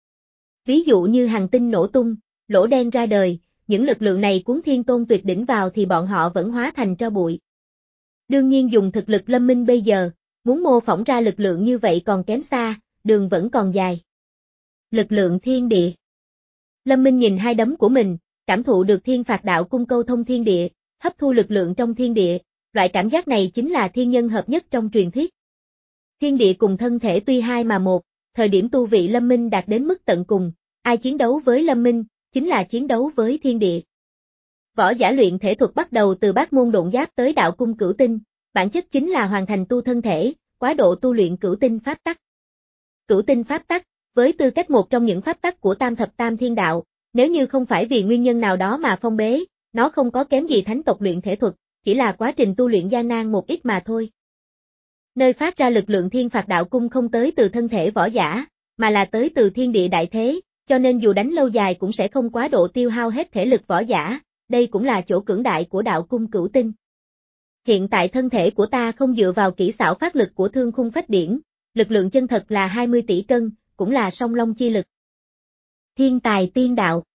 Ví dụ như hành tinh nổ tung, lỗ đen ra đời, những lực lượng này cuốn thiên tôn tuyệt đỉnh vào thì bọn họ vẫn hóa thành tro bụi. Đương nhiên dùng thực lực Lâm Minh bây giờ, muốn mô phỏng ra lực lượng như vậy còn kém xa, đường vẫn còn dài. Lực lượng thiên địa. Lâm Minh nhìn hai đấm của mình, cảm thụ được thiên phạt đạo cung câu thông thiên địa, hấp thu lực lượng trong thiên địa, loại cảm giác này chính là thiên nhân hợp nhất trong truyền thuyết. Thiên địa cùng thân thể tuy hai mà một, thời điểm tu vị Lâm Minh đạt đến mức tận cùng, ai chiến đấu với Lâm Minh, chính là chiến đấu với thiên địa. Võ giả luyện thể thuật bắt đầu từ bát môn độn giáp tới đạo cung cửu tinh, bản chất chính là hoàn thành tu thân thể, quá độ tu luyện cửu tinh pháp tắc. Cửu tinh pháp tắc, với tư cách một trong những pháp tắc của tam thập tam thiên đạo, nếu như không phải vì nguyên nhân nào đó mà phong bế, nó không có kém gì thánh tộc luyện thể thuật, chỉ là quá trình tu luyện gian nan một ít mà thôi. Nơi phát ra lực lượng thiên phạt đạo cung không tới từ thân thể võ giả, mà là tới từ thiên địa đại thế, cho nên dù đánh lâu dài cũng sẽ không quá độ tiêu hao hết thể lực võ giả, đây cũng là chỗ cưỡng đại của đạo cung cửu tinh. Hiện tại thân thể của ta không dựa vào kỹ xảo phát lực của thương khung phách điển, lực lượng chân thật là hai mươi tỷ cân, cũng là song long chi lực. Thiên tài tiên đạo.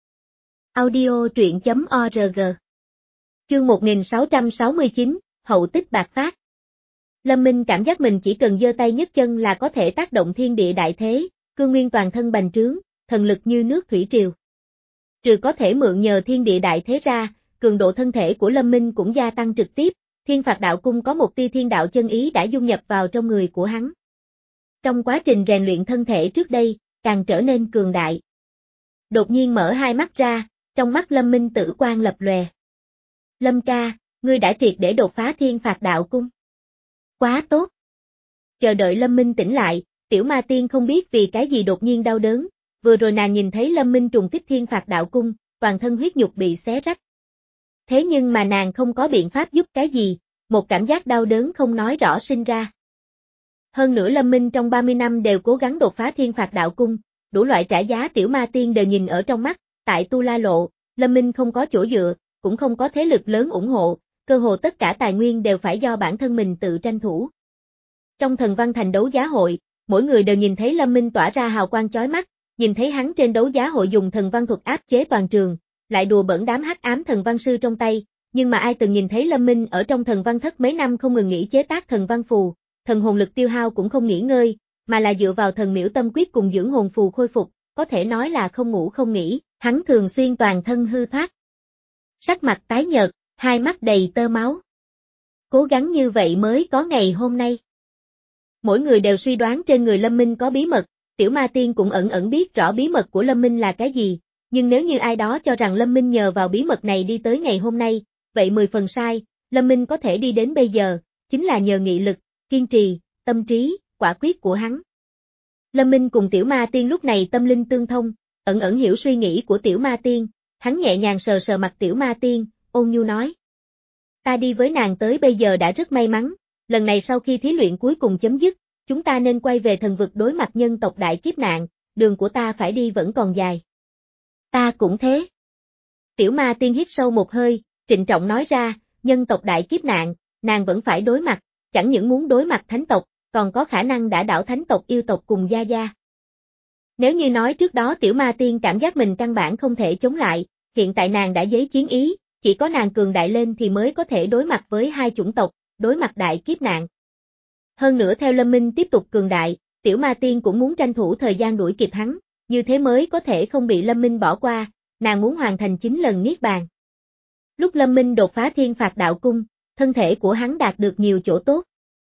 Audio truyện chấm org. Chương một nghìn sáu trăm sáu mươi chín, Hậu tích bạc phát. Lâm Minh cảm giác mình chỉ cần giơ tay nhấc chân là có thể tác động thiên địa đại thế, cương nguyên toàn thân bành trướng, thần lực như nước thủy triều. Trừ có thể mượn nhờ thiên địa đại thế ra, cường độ thân thể của Lâm Minh cũng gia tăng trực tiếp, Thiên Phạt Đạo Cung có một tia thiên đạo chân ý đã dung nhập vào trong người của hắn. Trong quá trình rèn luyện thân thể trước đây, càng trở nên cường đại. Đột nhiên mở hai mắt ra, trong mắt Lâm Minh tử quang lập lòe. Lâm ca, ngươi đã triệt để đột phá Thiên Phạt Đạo Cung. Quá tốt. Chờ đợi Lâm Minh tỉnh lại, Tiểu Ma Tiên không biết vì cái gì đột nhiên đau đớn, vừa rồi nàng nhìn thấy Lâm Minh trùng kích Thiên Phạt Đạo Cung, toàn thân huyết nhục bị xé rách. Thế nhưng mà nàng không có biện pháp giúp cái gì, một cảm giác đau đớn không nói rõ sinh ra. Hơn nữa Lâm Minh trong ba mươi năm đều cố gắng đột phá Thiên Phạt Đạo Cung, đủ loại trả giá Tiểu Ma Tiên đều nhìn ở trong mắt, tại Tu La Lộ, Lâm Minh không có chỗ dựa, cũng không có thế lực lớn ủng hộ, cơ hồ tất cả tài nguyên đều phải do bản thân mình tự tranh thủ. Trong Thần Văn Thành đấu giá hội, mỗi người đều nhìn thấy Lâm Minh tỏa ra hào quang chói mắt, nhìn thấy hắn trên đấu giá hội dùng thần văn thuật áp chế toàn trường, lại đùa bỡn đám hắc ám thần văn sư trong tay, nhưng mà ai từng nhìn thấy Lâm Minh ở trong thần văn thất mấy năm không ngừng nghỉ chế tác thần văn phù, thần hồn lực tiêu hao cũng không nghỉ ngơi, mà là dựa vào thần miễu tâm quyết cùng dưỡng hồn phù khôi phục, có thể nói là không ngủ không nghỉ, hắn thường xuyên toàn thân hư thoát. Sắc mặt tái nhợt, hai mắt đầy tơ máu. Cố gắng như vậy mới có ngày hôm nay. Mỗi người đều suy đoán trên người Lâm Minh có bí mật, Tiểu Ma Tiên cũng ẩn ẩn biết rõ bí mật của Lâm Minh là cái gì, nhưng nếu như ai đó cho rằng Lâm Minh nhờ vào bí mật này đi tới ngày hôm nay, vậy mười phần sai, Lâm Minh có thể đi đến bây giờ, chính là nhờ nghị lực, kiên trì, tâm trí, quả quyết của hắn. Lâm Minh cùng Tiểu Ma Tiên lúc này tâm linh tương thông, ẩn ẩn hiểu suy nghĩ của Tiểu Ma Tiên, hắn nhẹ nhàng sờ sờ mặt Tiểu Ma Tiên, ôn nhu nói. Ta đi với nàng tới bây giờ đã rất may mắn, lần này sau khi thí luyện cuối cùng chấm dứt, chúng ta nên quay về thần vực đối mặt nhân tộc đại kiếp nạn, đường của ta phải đi vẫn còn dài. Ta cũng thế. Tiểu Ma Tiên hít sâu một hơi, trịnh trọng nói ra, nhân tộc đại kiếp nạn, nàng vẫn phải đối mặt, chẳng những muốn đối mặt thánh tộc, còn có khả năng đã đảo thánh tộc yêu tộc cùng gia gia. Nếu như nói trước đó Tiểu Ma Tiên cảm giác mình căn bản không thể chống lại, hiện tại nàng đã giấy chiến ý, chỉ có nàng cường đại lên thì mới có thể đối mặt với hai chủng tộc, đối mặt đại kiếp nạn. Hơn nữa theo Lâm Minh tiếp tục cường đại, Tiểu Ma Tiên cũng muốn tranh thủ thời gian đuổi kịp hắn, như thế mới có thể không bị Lâm Minh bỏ qua, nàng muốn hoàn thành chín lần niết bàn. Lúc Lâm Minh đột phá Thiên Phạt Đạo Cung, thân thể của hắn đạt được nhiều chỗ tốt.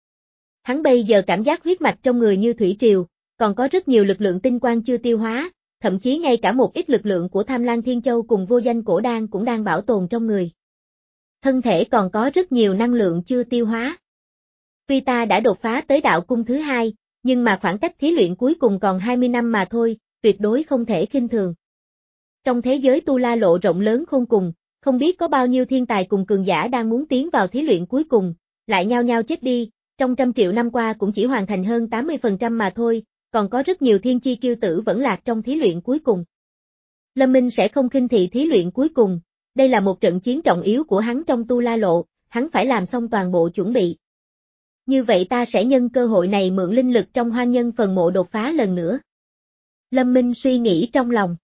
Hắn bây giờ cảm giác huyết mạch trong người như thủy triều, còn có rất nhiều lực lượng tinh quang chưa tiêu hóa, thậm chí ngay cả một ít lực lượng của Tham Lang Thiên Châu cùng vô danh cổ đan cũng đang bảo tồn trong người. Thân thể còn có rất nhiều năng lượng chưa tiêu hóa. Tuy ta đã đột phá tới đạo cung thứ hai, nhưng mà khoảng cách thí luyện cuối cùng còn hai mươi năm mà thôi, tuyệt đối không thể khinh thường. Trong thế giới Tu La Lộ rộng lớn khôn cùng, không biết có bao nhiêu thiên tài cùng cường giả đang muốn tiến vào thí luyện cuối cùng, lại nhao nhao chết đi, trong trăm triệu năm qua cũng chỉ hoàn thành hơn tám mươi phần trăm mà thôi, còn có rất nhiều thiên chi kiêu tử vẫn lạc trong thí luyện cuối cùng. Lâm Minh sẽ không khinh thị thí luyện cuối cùng, đây là một trận chiến trọng yếu của hắn trong Tu La Lộ, hắn phải làm xong toàn bộ chuẩn bị. Như vậy ta sẽ nhân cơ hội này mượn linh lực trong hoang nhân phần mộ đột phá lần nữa. Lâm Minh suy nghĩ trong lòng.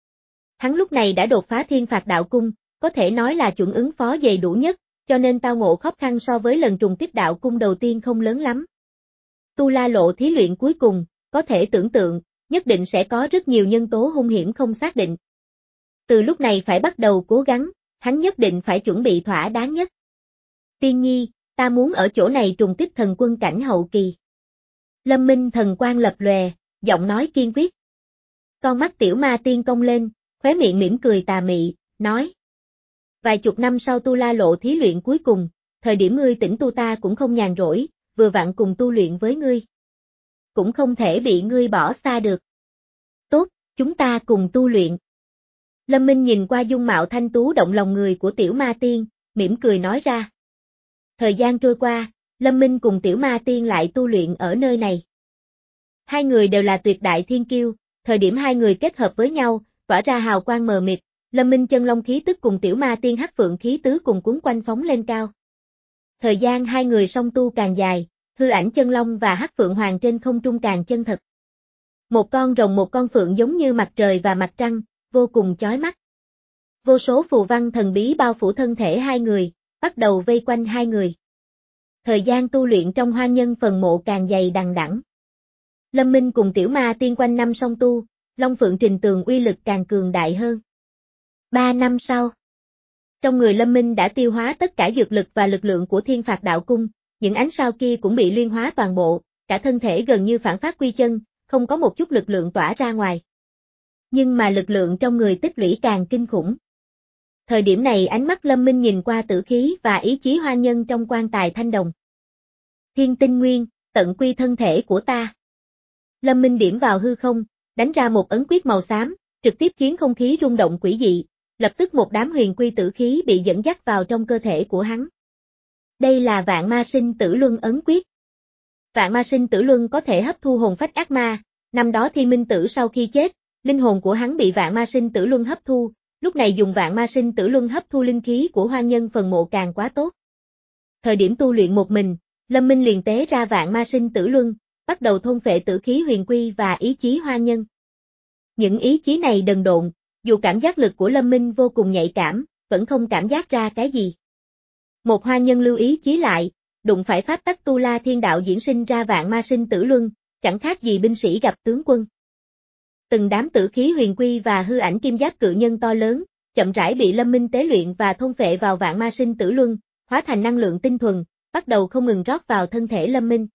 Hắn lúc này đã đột phá Thiên Phạt Đạo Cung, có thể nói là chuẩn ứng phó đầy đủ nhất, cho nên tao ngộ khó khăn so với lần trùng kích đạo cung đầu tiên không lớn lắm. Tu La Lộ thí luyện cuối cùng, có thể tưởng tượng, nhất định sẽ có rất nhiều nhân tố hung hiểm không xác định. Từ lúc này phải bắt đầu cố gắng, hắn nhất định phải chuẩn bị thỏa đáng nhất. Tiên nhi, ta muốn ở chỗ này trùng kích thần quân cảnh hậu kỳ. Lâm Minh thần quang lập lòe, giọng nói kiên quyết. Con mắt Tiểu Ma Tiên cong lên, khóe miệng mỉm cười tà mị, nói. Vài chục năm sau Tu La Lộ thí luyện cuối cùng, thời điểm ngươi tỉnh tu ta cũng không nhàn rỗi, vừa vặn cùng tu luyện với ngươi. Cũng không thể bị ngươi bỏ xa được. Tốt, chúng ta cùng tu luyện. Lâm Minh nhìn qua dung mạo thanh tú động lòng người của Tiểu Ma Tiên, mỉm cười nói ra. Thời gian trôi qua, Lâm Minh cùng Tiểu Ma Tiên lại tu luyện ở nơi này. Hai người đều là tuyệt đại thiên kiêu, thời điểm hai người kết hợp với nhau, tỏa ra hào quang mờ mịt, Lâm Minh chân long khí tức cùng Tiểu Ma Tiên hắc phượng khí tứ cùng cuốn quanh phóng lên cao. Thời gian hai người song tu càng dài, hư ảnh chân long và hắc phượng hoàng trên không trung càng chân thật. Một con rồng một con phượng giống như mặt trời và mặt trăng, vô cùng chói mắt. Vô số phù văn thần bí bao phủ thân thể hai người, bắt đầu vây quanh hai người. Thời gian tu luyện trong Hoa Nhân phần mộ càng dày đằng đẵng. Lâm Minh cùng Tiểu Ma Tiên quanh năm song tu, Long Phượng Trình Tường uy lực càng cường đại hơn. Ba năm sau, trong người Lâm Minh đã tiêu hóa tất cả dược lực và lực lượng của Thiên Phạt Đạo Cung, những ánh sao kia cũng bị luyện hóa toàn bộ, cả thân thể gần như phản phát quy chân, không có một chút lực lượng tỏa ra ngoài. Nhưng mà lực lượng trong người tích lũy càng kinh khủng. Thời điểm này ánh mắt Lâm Minh nhìn qua tử khí và ý chí Hoa Nhân trong quan tài thanh đồng. Thiên tinh nguyên, tận quy thân thể của ta. Lâm Minh điểm vào hư không, đánh ra một ấn quyết màu xám, trực tiếp khiến không khí rung động quỷ dị, lập tức một đám huyền quy tử khí bị dẫn dắt vào trong cơ thể của hắn. Đây là Vạn Ma Sinh Tử Luân ấn quyết. Vạn Ma Sinh Tử Luân có thể hấp thu hồn phách ác ma, năm đó Thiên Minh Tử sau khi chết, linh hồn của hắn bị Vạn Ma Sinh Tử Luân hấp thu, lúc này dùng Vạn Ma Sinh Tử Luân hấp thu linh khí của Hoa Nhân phần mộ càng quá tốt. Thời điểm tu luyện một mình, Lâm Minh liền tế ra Vạn Ma Sinh Tử Luân, bắt đầu thôn phệ tử khí huyền quy và ý chí Hoa Nhân. Những ý chí này đần độn, dù cảm giác lực của Lâm Minh vô cùng nhạy cảm, vẫn không cảm giác ra cái gì. Một Hoa Nhân lưu ý chí lại, đụng phải pháp tắc Tu La Thiên Đạo diễn sinh ra Vạn Ma Sinh Tử Luân, chẳng khác gì binh sĩ gặp tướng quân. Từng đám tử khí huyền quy và hư ảnh kim giáp cự nhân to lớn, chậm rãi bị Lâm Minh tế luyện và thôn phệ vào Vạn Ma Sinh Tử Luân, hóa thành năng lượng tinh thuần, bắt đầu không ngừng rót vào thân thể Lâm Minh.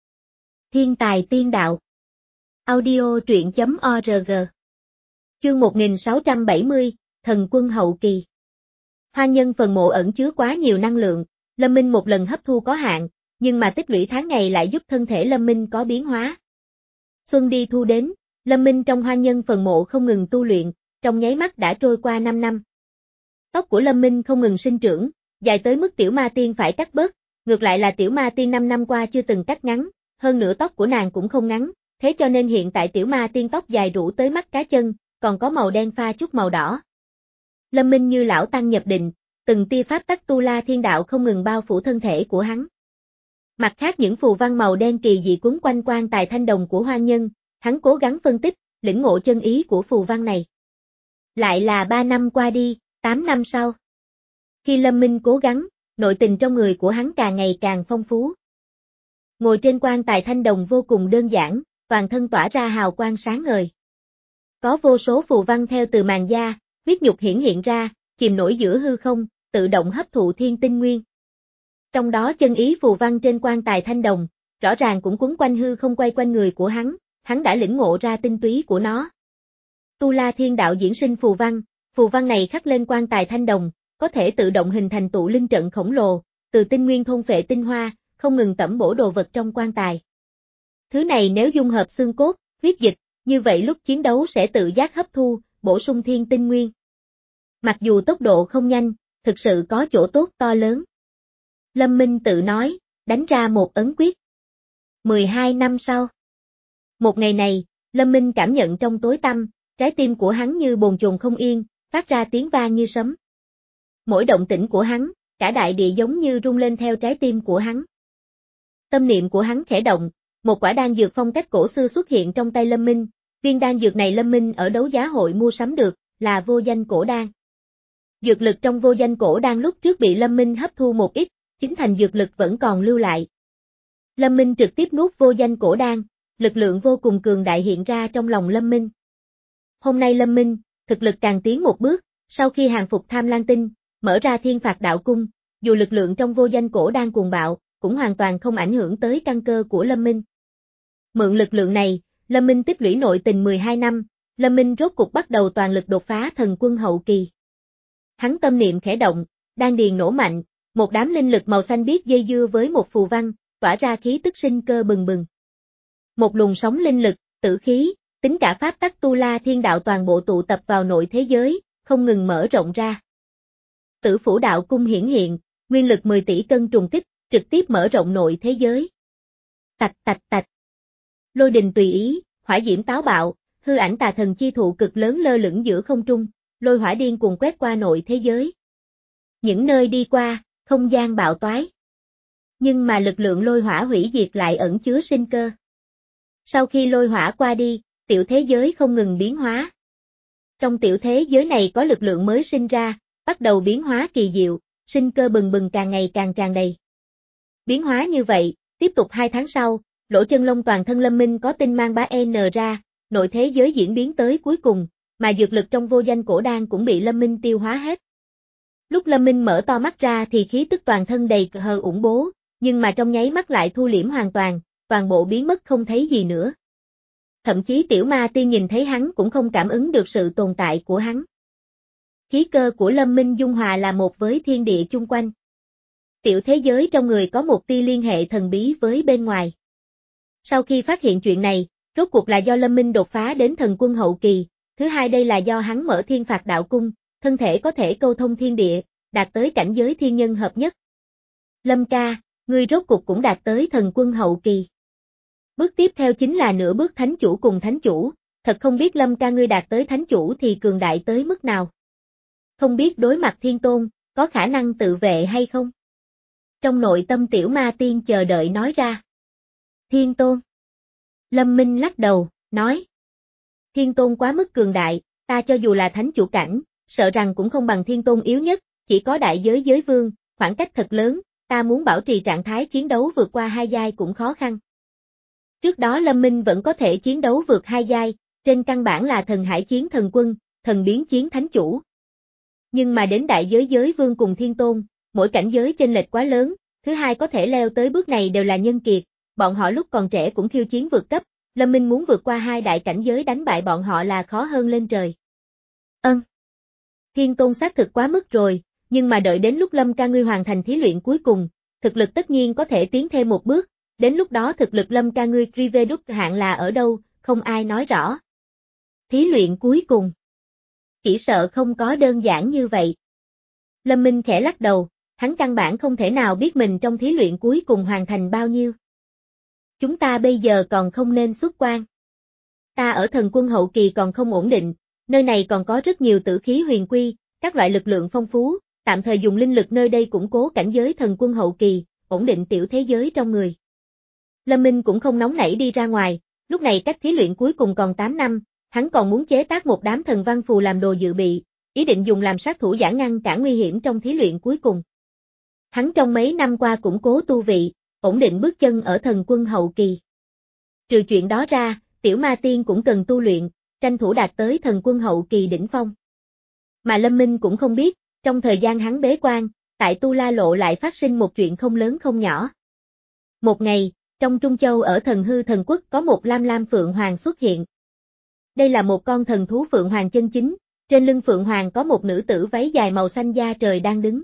Thiên tài tiên đạo. Audio truyện chấm org. Chương một nghìn sáu trăm bảy mươi, Thần Quân hậu kỳ. Hoa Nhân phần mộ ẩn chứa quá nhiều năng lượng, Lâm Minh một lần hấp thu có hạn, nhưng mà tích lũy tháng ngày lại giúp thân thể Lâm Minh có biến hóa. Xuân đi thu đến, Lâm Minh trong Hoa Nhân phần mộ không ngừng tu luyện, trong nháy mắt đã trôi qua năm năm. Tóc của Lâm Minh không ngừng sinh trưởng, dài tới mức Tiểu Ma Tiên phải cắt bớt, ngược lại là Tiểu Ma Tiên năm năm qua chưa từng cắt ngắn, hơn nữa tóc của nàng cũng không ngắn, thế cho nên hiện tại Tiểu Ma Tiên tóc dài rủ tới mắt cá chân, còn có màu đen pha chút màu đỏ. Lâm Minh như lão tăng nhập định, từng tia pháp tắc Tu La Thiên Đạo không ngừng bao phủ thân thể của hắn. Mặt khác những phù văn màu đen kỳ dị quấn quanh quan tài thanh đồng của Hoa Nhân, hắn cố gắng phân tích, lĩnh ngộ chân ý của phù văn này. Lại là ba năm qua đi, tám năm sau. Khi Lâm Minh cố gắng, nội tình trong người của hắn càng ngày càng phong phú. Ngồi trên quan tài thanh đồng vô cùng đơn giản, toàn thân tỏa ra hào quang sáng ngời. Có vô số phù văn theo từ màn da, huyết nhục hiển hiện ra, chìm nổi giữa hư không, tự động hấp thụ thiên tinh nguyên. Trong đó chân ý phù văn trên quan tài thanh đồng, rõ ràng cũng quấn quanh hư không quay quanh người của hắn, hắn đã lĩnh ngộ ra tinh túy của nó. Tu La Thiên Đạo diễn sinh phù văn, phù văn này khắc lên quan tài thanh đồng, có thể tự động hình thành tụ linh trận khổng lồ, từ tinh nguyên thôn phệ tinh hoa, không ngừng tẩm bổ đồ vật trong quan tài. Thứ này nếu dung hợp xương cốt, huyết dịch, như vậy lúc chiến đấu sẽ tự giác hấp thu, bổ sung thiên tinh nguyên. Mặc dù tốc độ không nhanh, thực sự có chỗ tốt to lớn. Lâm Minh tự nói, đánh ra một ấn quyết. mười hai năm sau. Một ngày này, Lâm Minh cảm nhận trong tối tăm, trái tim của hắn như bồn chồn không yên, phát ra tiếng vang như sấm. Mỗi động tĩnh của hắn, cả đại địa giống như rung lên theo trái tim của hắn. Tâm niệm của hắn khẽ động, một quả đan dược phong cách cổ xưa xuất hiện trong tay Lâm Minh, viên đan dược này Lâm Minh ở đấu giá hội mua sắm được, là vô danh cổ đan. Dược lực trong vô danh cổ đan lúc trước bị Lâm Minh hấp thu một ít, chính thành dược lực vẫn còn lưu lại. Lâm Minh trực tiếp nuốt vô danh cổ đan, lực lượng vô cùng cường đại hiện ra trong lòng Lâm Minh. Hôm nay Lâm Minh, thực lực càng tiến một bước, sau khi hàng phục Tham Lang Tinh, mở ra Thiên Phạt Đạo Cung, dù lực lượng trong vô danh cổ đan cuồng bạo, cũng hoàn toàn không ảnh hưởng tới căn cơ của Lâm Minh. Mượn lực lượng này, Lâm Minh tích lũy nội tình mười hai năm, Lâm Minh rốt cục bắt đầu toàn lực đột phá thần quân hậu kỳ. Hắn tâm niệm khẽ động, đan điền nổ mạnh, một đám linh lực màu xanh biếc dây dưa với một phù văn, tỏa ra khí tức sinh cơ bừng bừng. Một luồng sóng linh lực, tử khí, tính cả pháp tắc Tu La Thiên Đạo toàn bộ tụ tập vào nội thế giới, không ngừng mở rộng ra. Tử Phủ Đạo Cung hiển hiện, nguyên lực mười tỷ cân trùng kích, trực tiếp mở rộng nội thế giới. Tạch tạch tạch. Lôi đình tùy ý, hỏa diễm táo bạo, hư ảnh tà thần chi thụ cực lớn lơ lửng giữa không trung, lôi hỏa điên cuồng quét qua nội thế giới. Những nơi đi qua, không gian bạo toái. Nhưng mà lực lượng lôi hỏa hủy diệt lại ẩn chứa sinh cơ. Sau khi lôi hỏa qua đi, tiểu thế giới không ngừng biến hóa. Trong tiểu thế giới này có lực lượng mới sinh ra, bắt đầu biến hóa kỳ diệu, sinh cơ bừng bừng càng ngày càng tràn đầy. Biến hóa như vậy, tiếp tục hai tháng sau, lỗ chân lông toàn thân Lâm Minh có tinh mang bá N ra, nội thế giới diễn biến tới cuối cùng, mà dược lực trong vô danh cổ đan cũng bị Lâm Minh tiêu hóa hết. Lúc Lâm Minh mở to mắt ra thì khí tức toàn thân đầy hờ ủng bố, nhưng mà trong nháy mắt lại thu liễm hoàn toàn, toàn bộ biến mất không thấy gì nữa. Thậm chí tiểu ma tiên nhìn thấy hắn cũng không cảm ứng được sự tồn tại của hắn. Khí cơ của Lâm Minh dung hòa là một với thiên địa chung quanh. Tiểu thế giới trong người có một tia liên hệ thần bí với bên ngoài. Sau khi phát hiện chuyện này, rốt cuộc là do Lâm Minh đột phá đến thần quân hậu kỳ, thứ hai đây là do hắn mở thiên phạt đạo cung, thân thể có thể câu thông thiên địa, đạt tới cảnh giới thiên nhân hợp nhất. Lâm ca, ngươi rốt cuộc cũng đạt tới thần quân hậu kỳ. Bước tiếp theo chính là nửa bước thánh chủ cùng thánh chủ, thật không biết Lâm ca ngươi đạt tới thánh chủ thì cường đại tới mức nào. Không biết đối mặt thiên tôn, có khả năng tự vệ hay không? Trong nội tâm tiểu ma tiên chờ đợi nói ra. Thiên tôn. Lâm Minh lắc đầu, nói. Thiên tôn quá mức cường đại, ta cho dù là thánh chủ cảnh, sợ rằng cũng không bằng thiên tôn yếu nhất, chỉ có đại giới giới vương, khoảng cách thật lớn, ta muốn bảo trì trạng thái chiến đấu vượt qua hai giai cũng khó khăn. Trước đó Lâm Minh vẫn có thể chiến đấu vượt hai giai, trên căn bản là thần hải chiến thần quân, thần biến chiến thánh chủ. Nhưng mà đến đại giới giới vương cùng thiên tôn, mỗi cảnh giới chênh lệch quá lớn, thứ hai có thể leo tới bước này đều là nhân kiệt, bọn họ lúc còn trẻ cũng khiêu chiến vượt cấp, Lâm Minh muốn vượt qua hai đại cảnh giới đánh bại bọn họ là khó hơn lên trời. Ân. Thiên tôn xác thực quá mức rồi, nhưng mà đợi đến lúc Lâm ca ngươi hoàn thành thí luyện cuối cùng, thực lực tất nhiên có thể tiến thêm một bước, đến lúc đó thực lực Lâm ca ngươi Rive đúc hạn là ở đâu, không ai nói rõ. Thí luyện cuối cùng. Chỉ sợ không có đơn giản như vậy. Lâm Minh khẽ lắc đầu, hắn căn bản không thể nào biết mình trong thí luyện cuối cùng hoàn thành bao nhiêu. Chúng ta bây giờ còn không nên xuất quan. Ta ở thần quân hậu kỳ còn không ổn định, nơi này còn có rất nhiều tử khí huyền quy, các loại lực lượng phong phú, tạm thời dùng linh lực nơi đây củng cố cảnh giới thần quân hậu kỳ, ổn định tiểu thế giới trong người. Lâm Minh cũng không nóng nảy đi ra ngoài, lúc này cách thí luyện cuối cùng còn tám năm, hắn còn muốn chế tác một đám thần văn phù làm đồ dự bị, ý định dùng làm sát thủ giả ngăn cản nguy hiểm trong thí luyện cuối cùng. Hắn trong mấy năm qua củng cố tu vị, ổn định bước chân ở thần quân hậu kỳ. Trừ chuyện đó ra, tiểu ma tiên cũng cần tu luyện, tranh thủ đạt tới thần quân hậu kỳ đỉnh phong. Mà Lâm Minh cũng không biết, trong thời gian hắn bế quan, tại Tu La Lộ lại phát sinh một chuyện không lớn không nhỏ. Một ngày, trong Trung Châu ở thần hư thần quốc có một lam lam phượng hoàng xuất hiện. Đây là một con thần thú phượng hoàng chân chính, trên lưng phượng hoàng có một nữ tử váy dài màu xanh da trời đang đứng.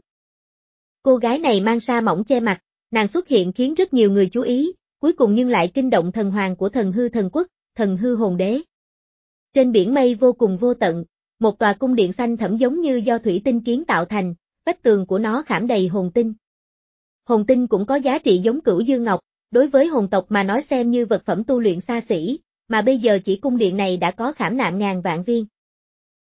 Cô gái này mang sa mỏng che mặt, nàng xuất hiện khiến rất nhiều người chú ý, cuối cùng nhưng lại kinh động thần hoàng của thần hư thần quốc, thần hư hồn đế. Trên biển mây vô cùng vô tận, một tòa cung điện xanh thẫm giống như do thủy tinh kiến tạo thành, vách tường của nó khảm đầy hồn tinh. Hồn tinh cũng có giá trị giống cửu dương ngọc, đối với hồn tộc mà nói xem như vật phẩm tu luyện xa xỉ, mà bây giờ chỉ cung điện này đã có khảm nạm ngàn vạn viên.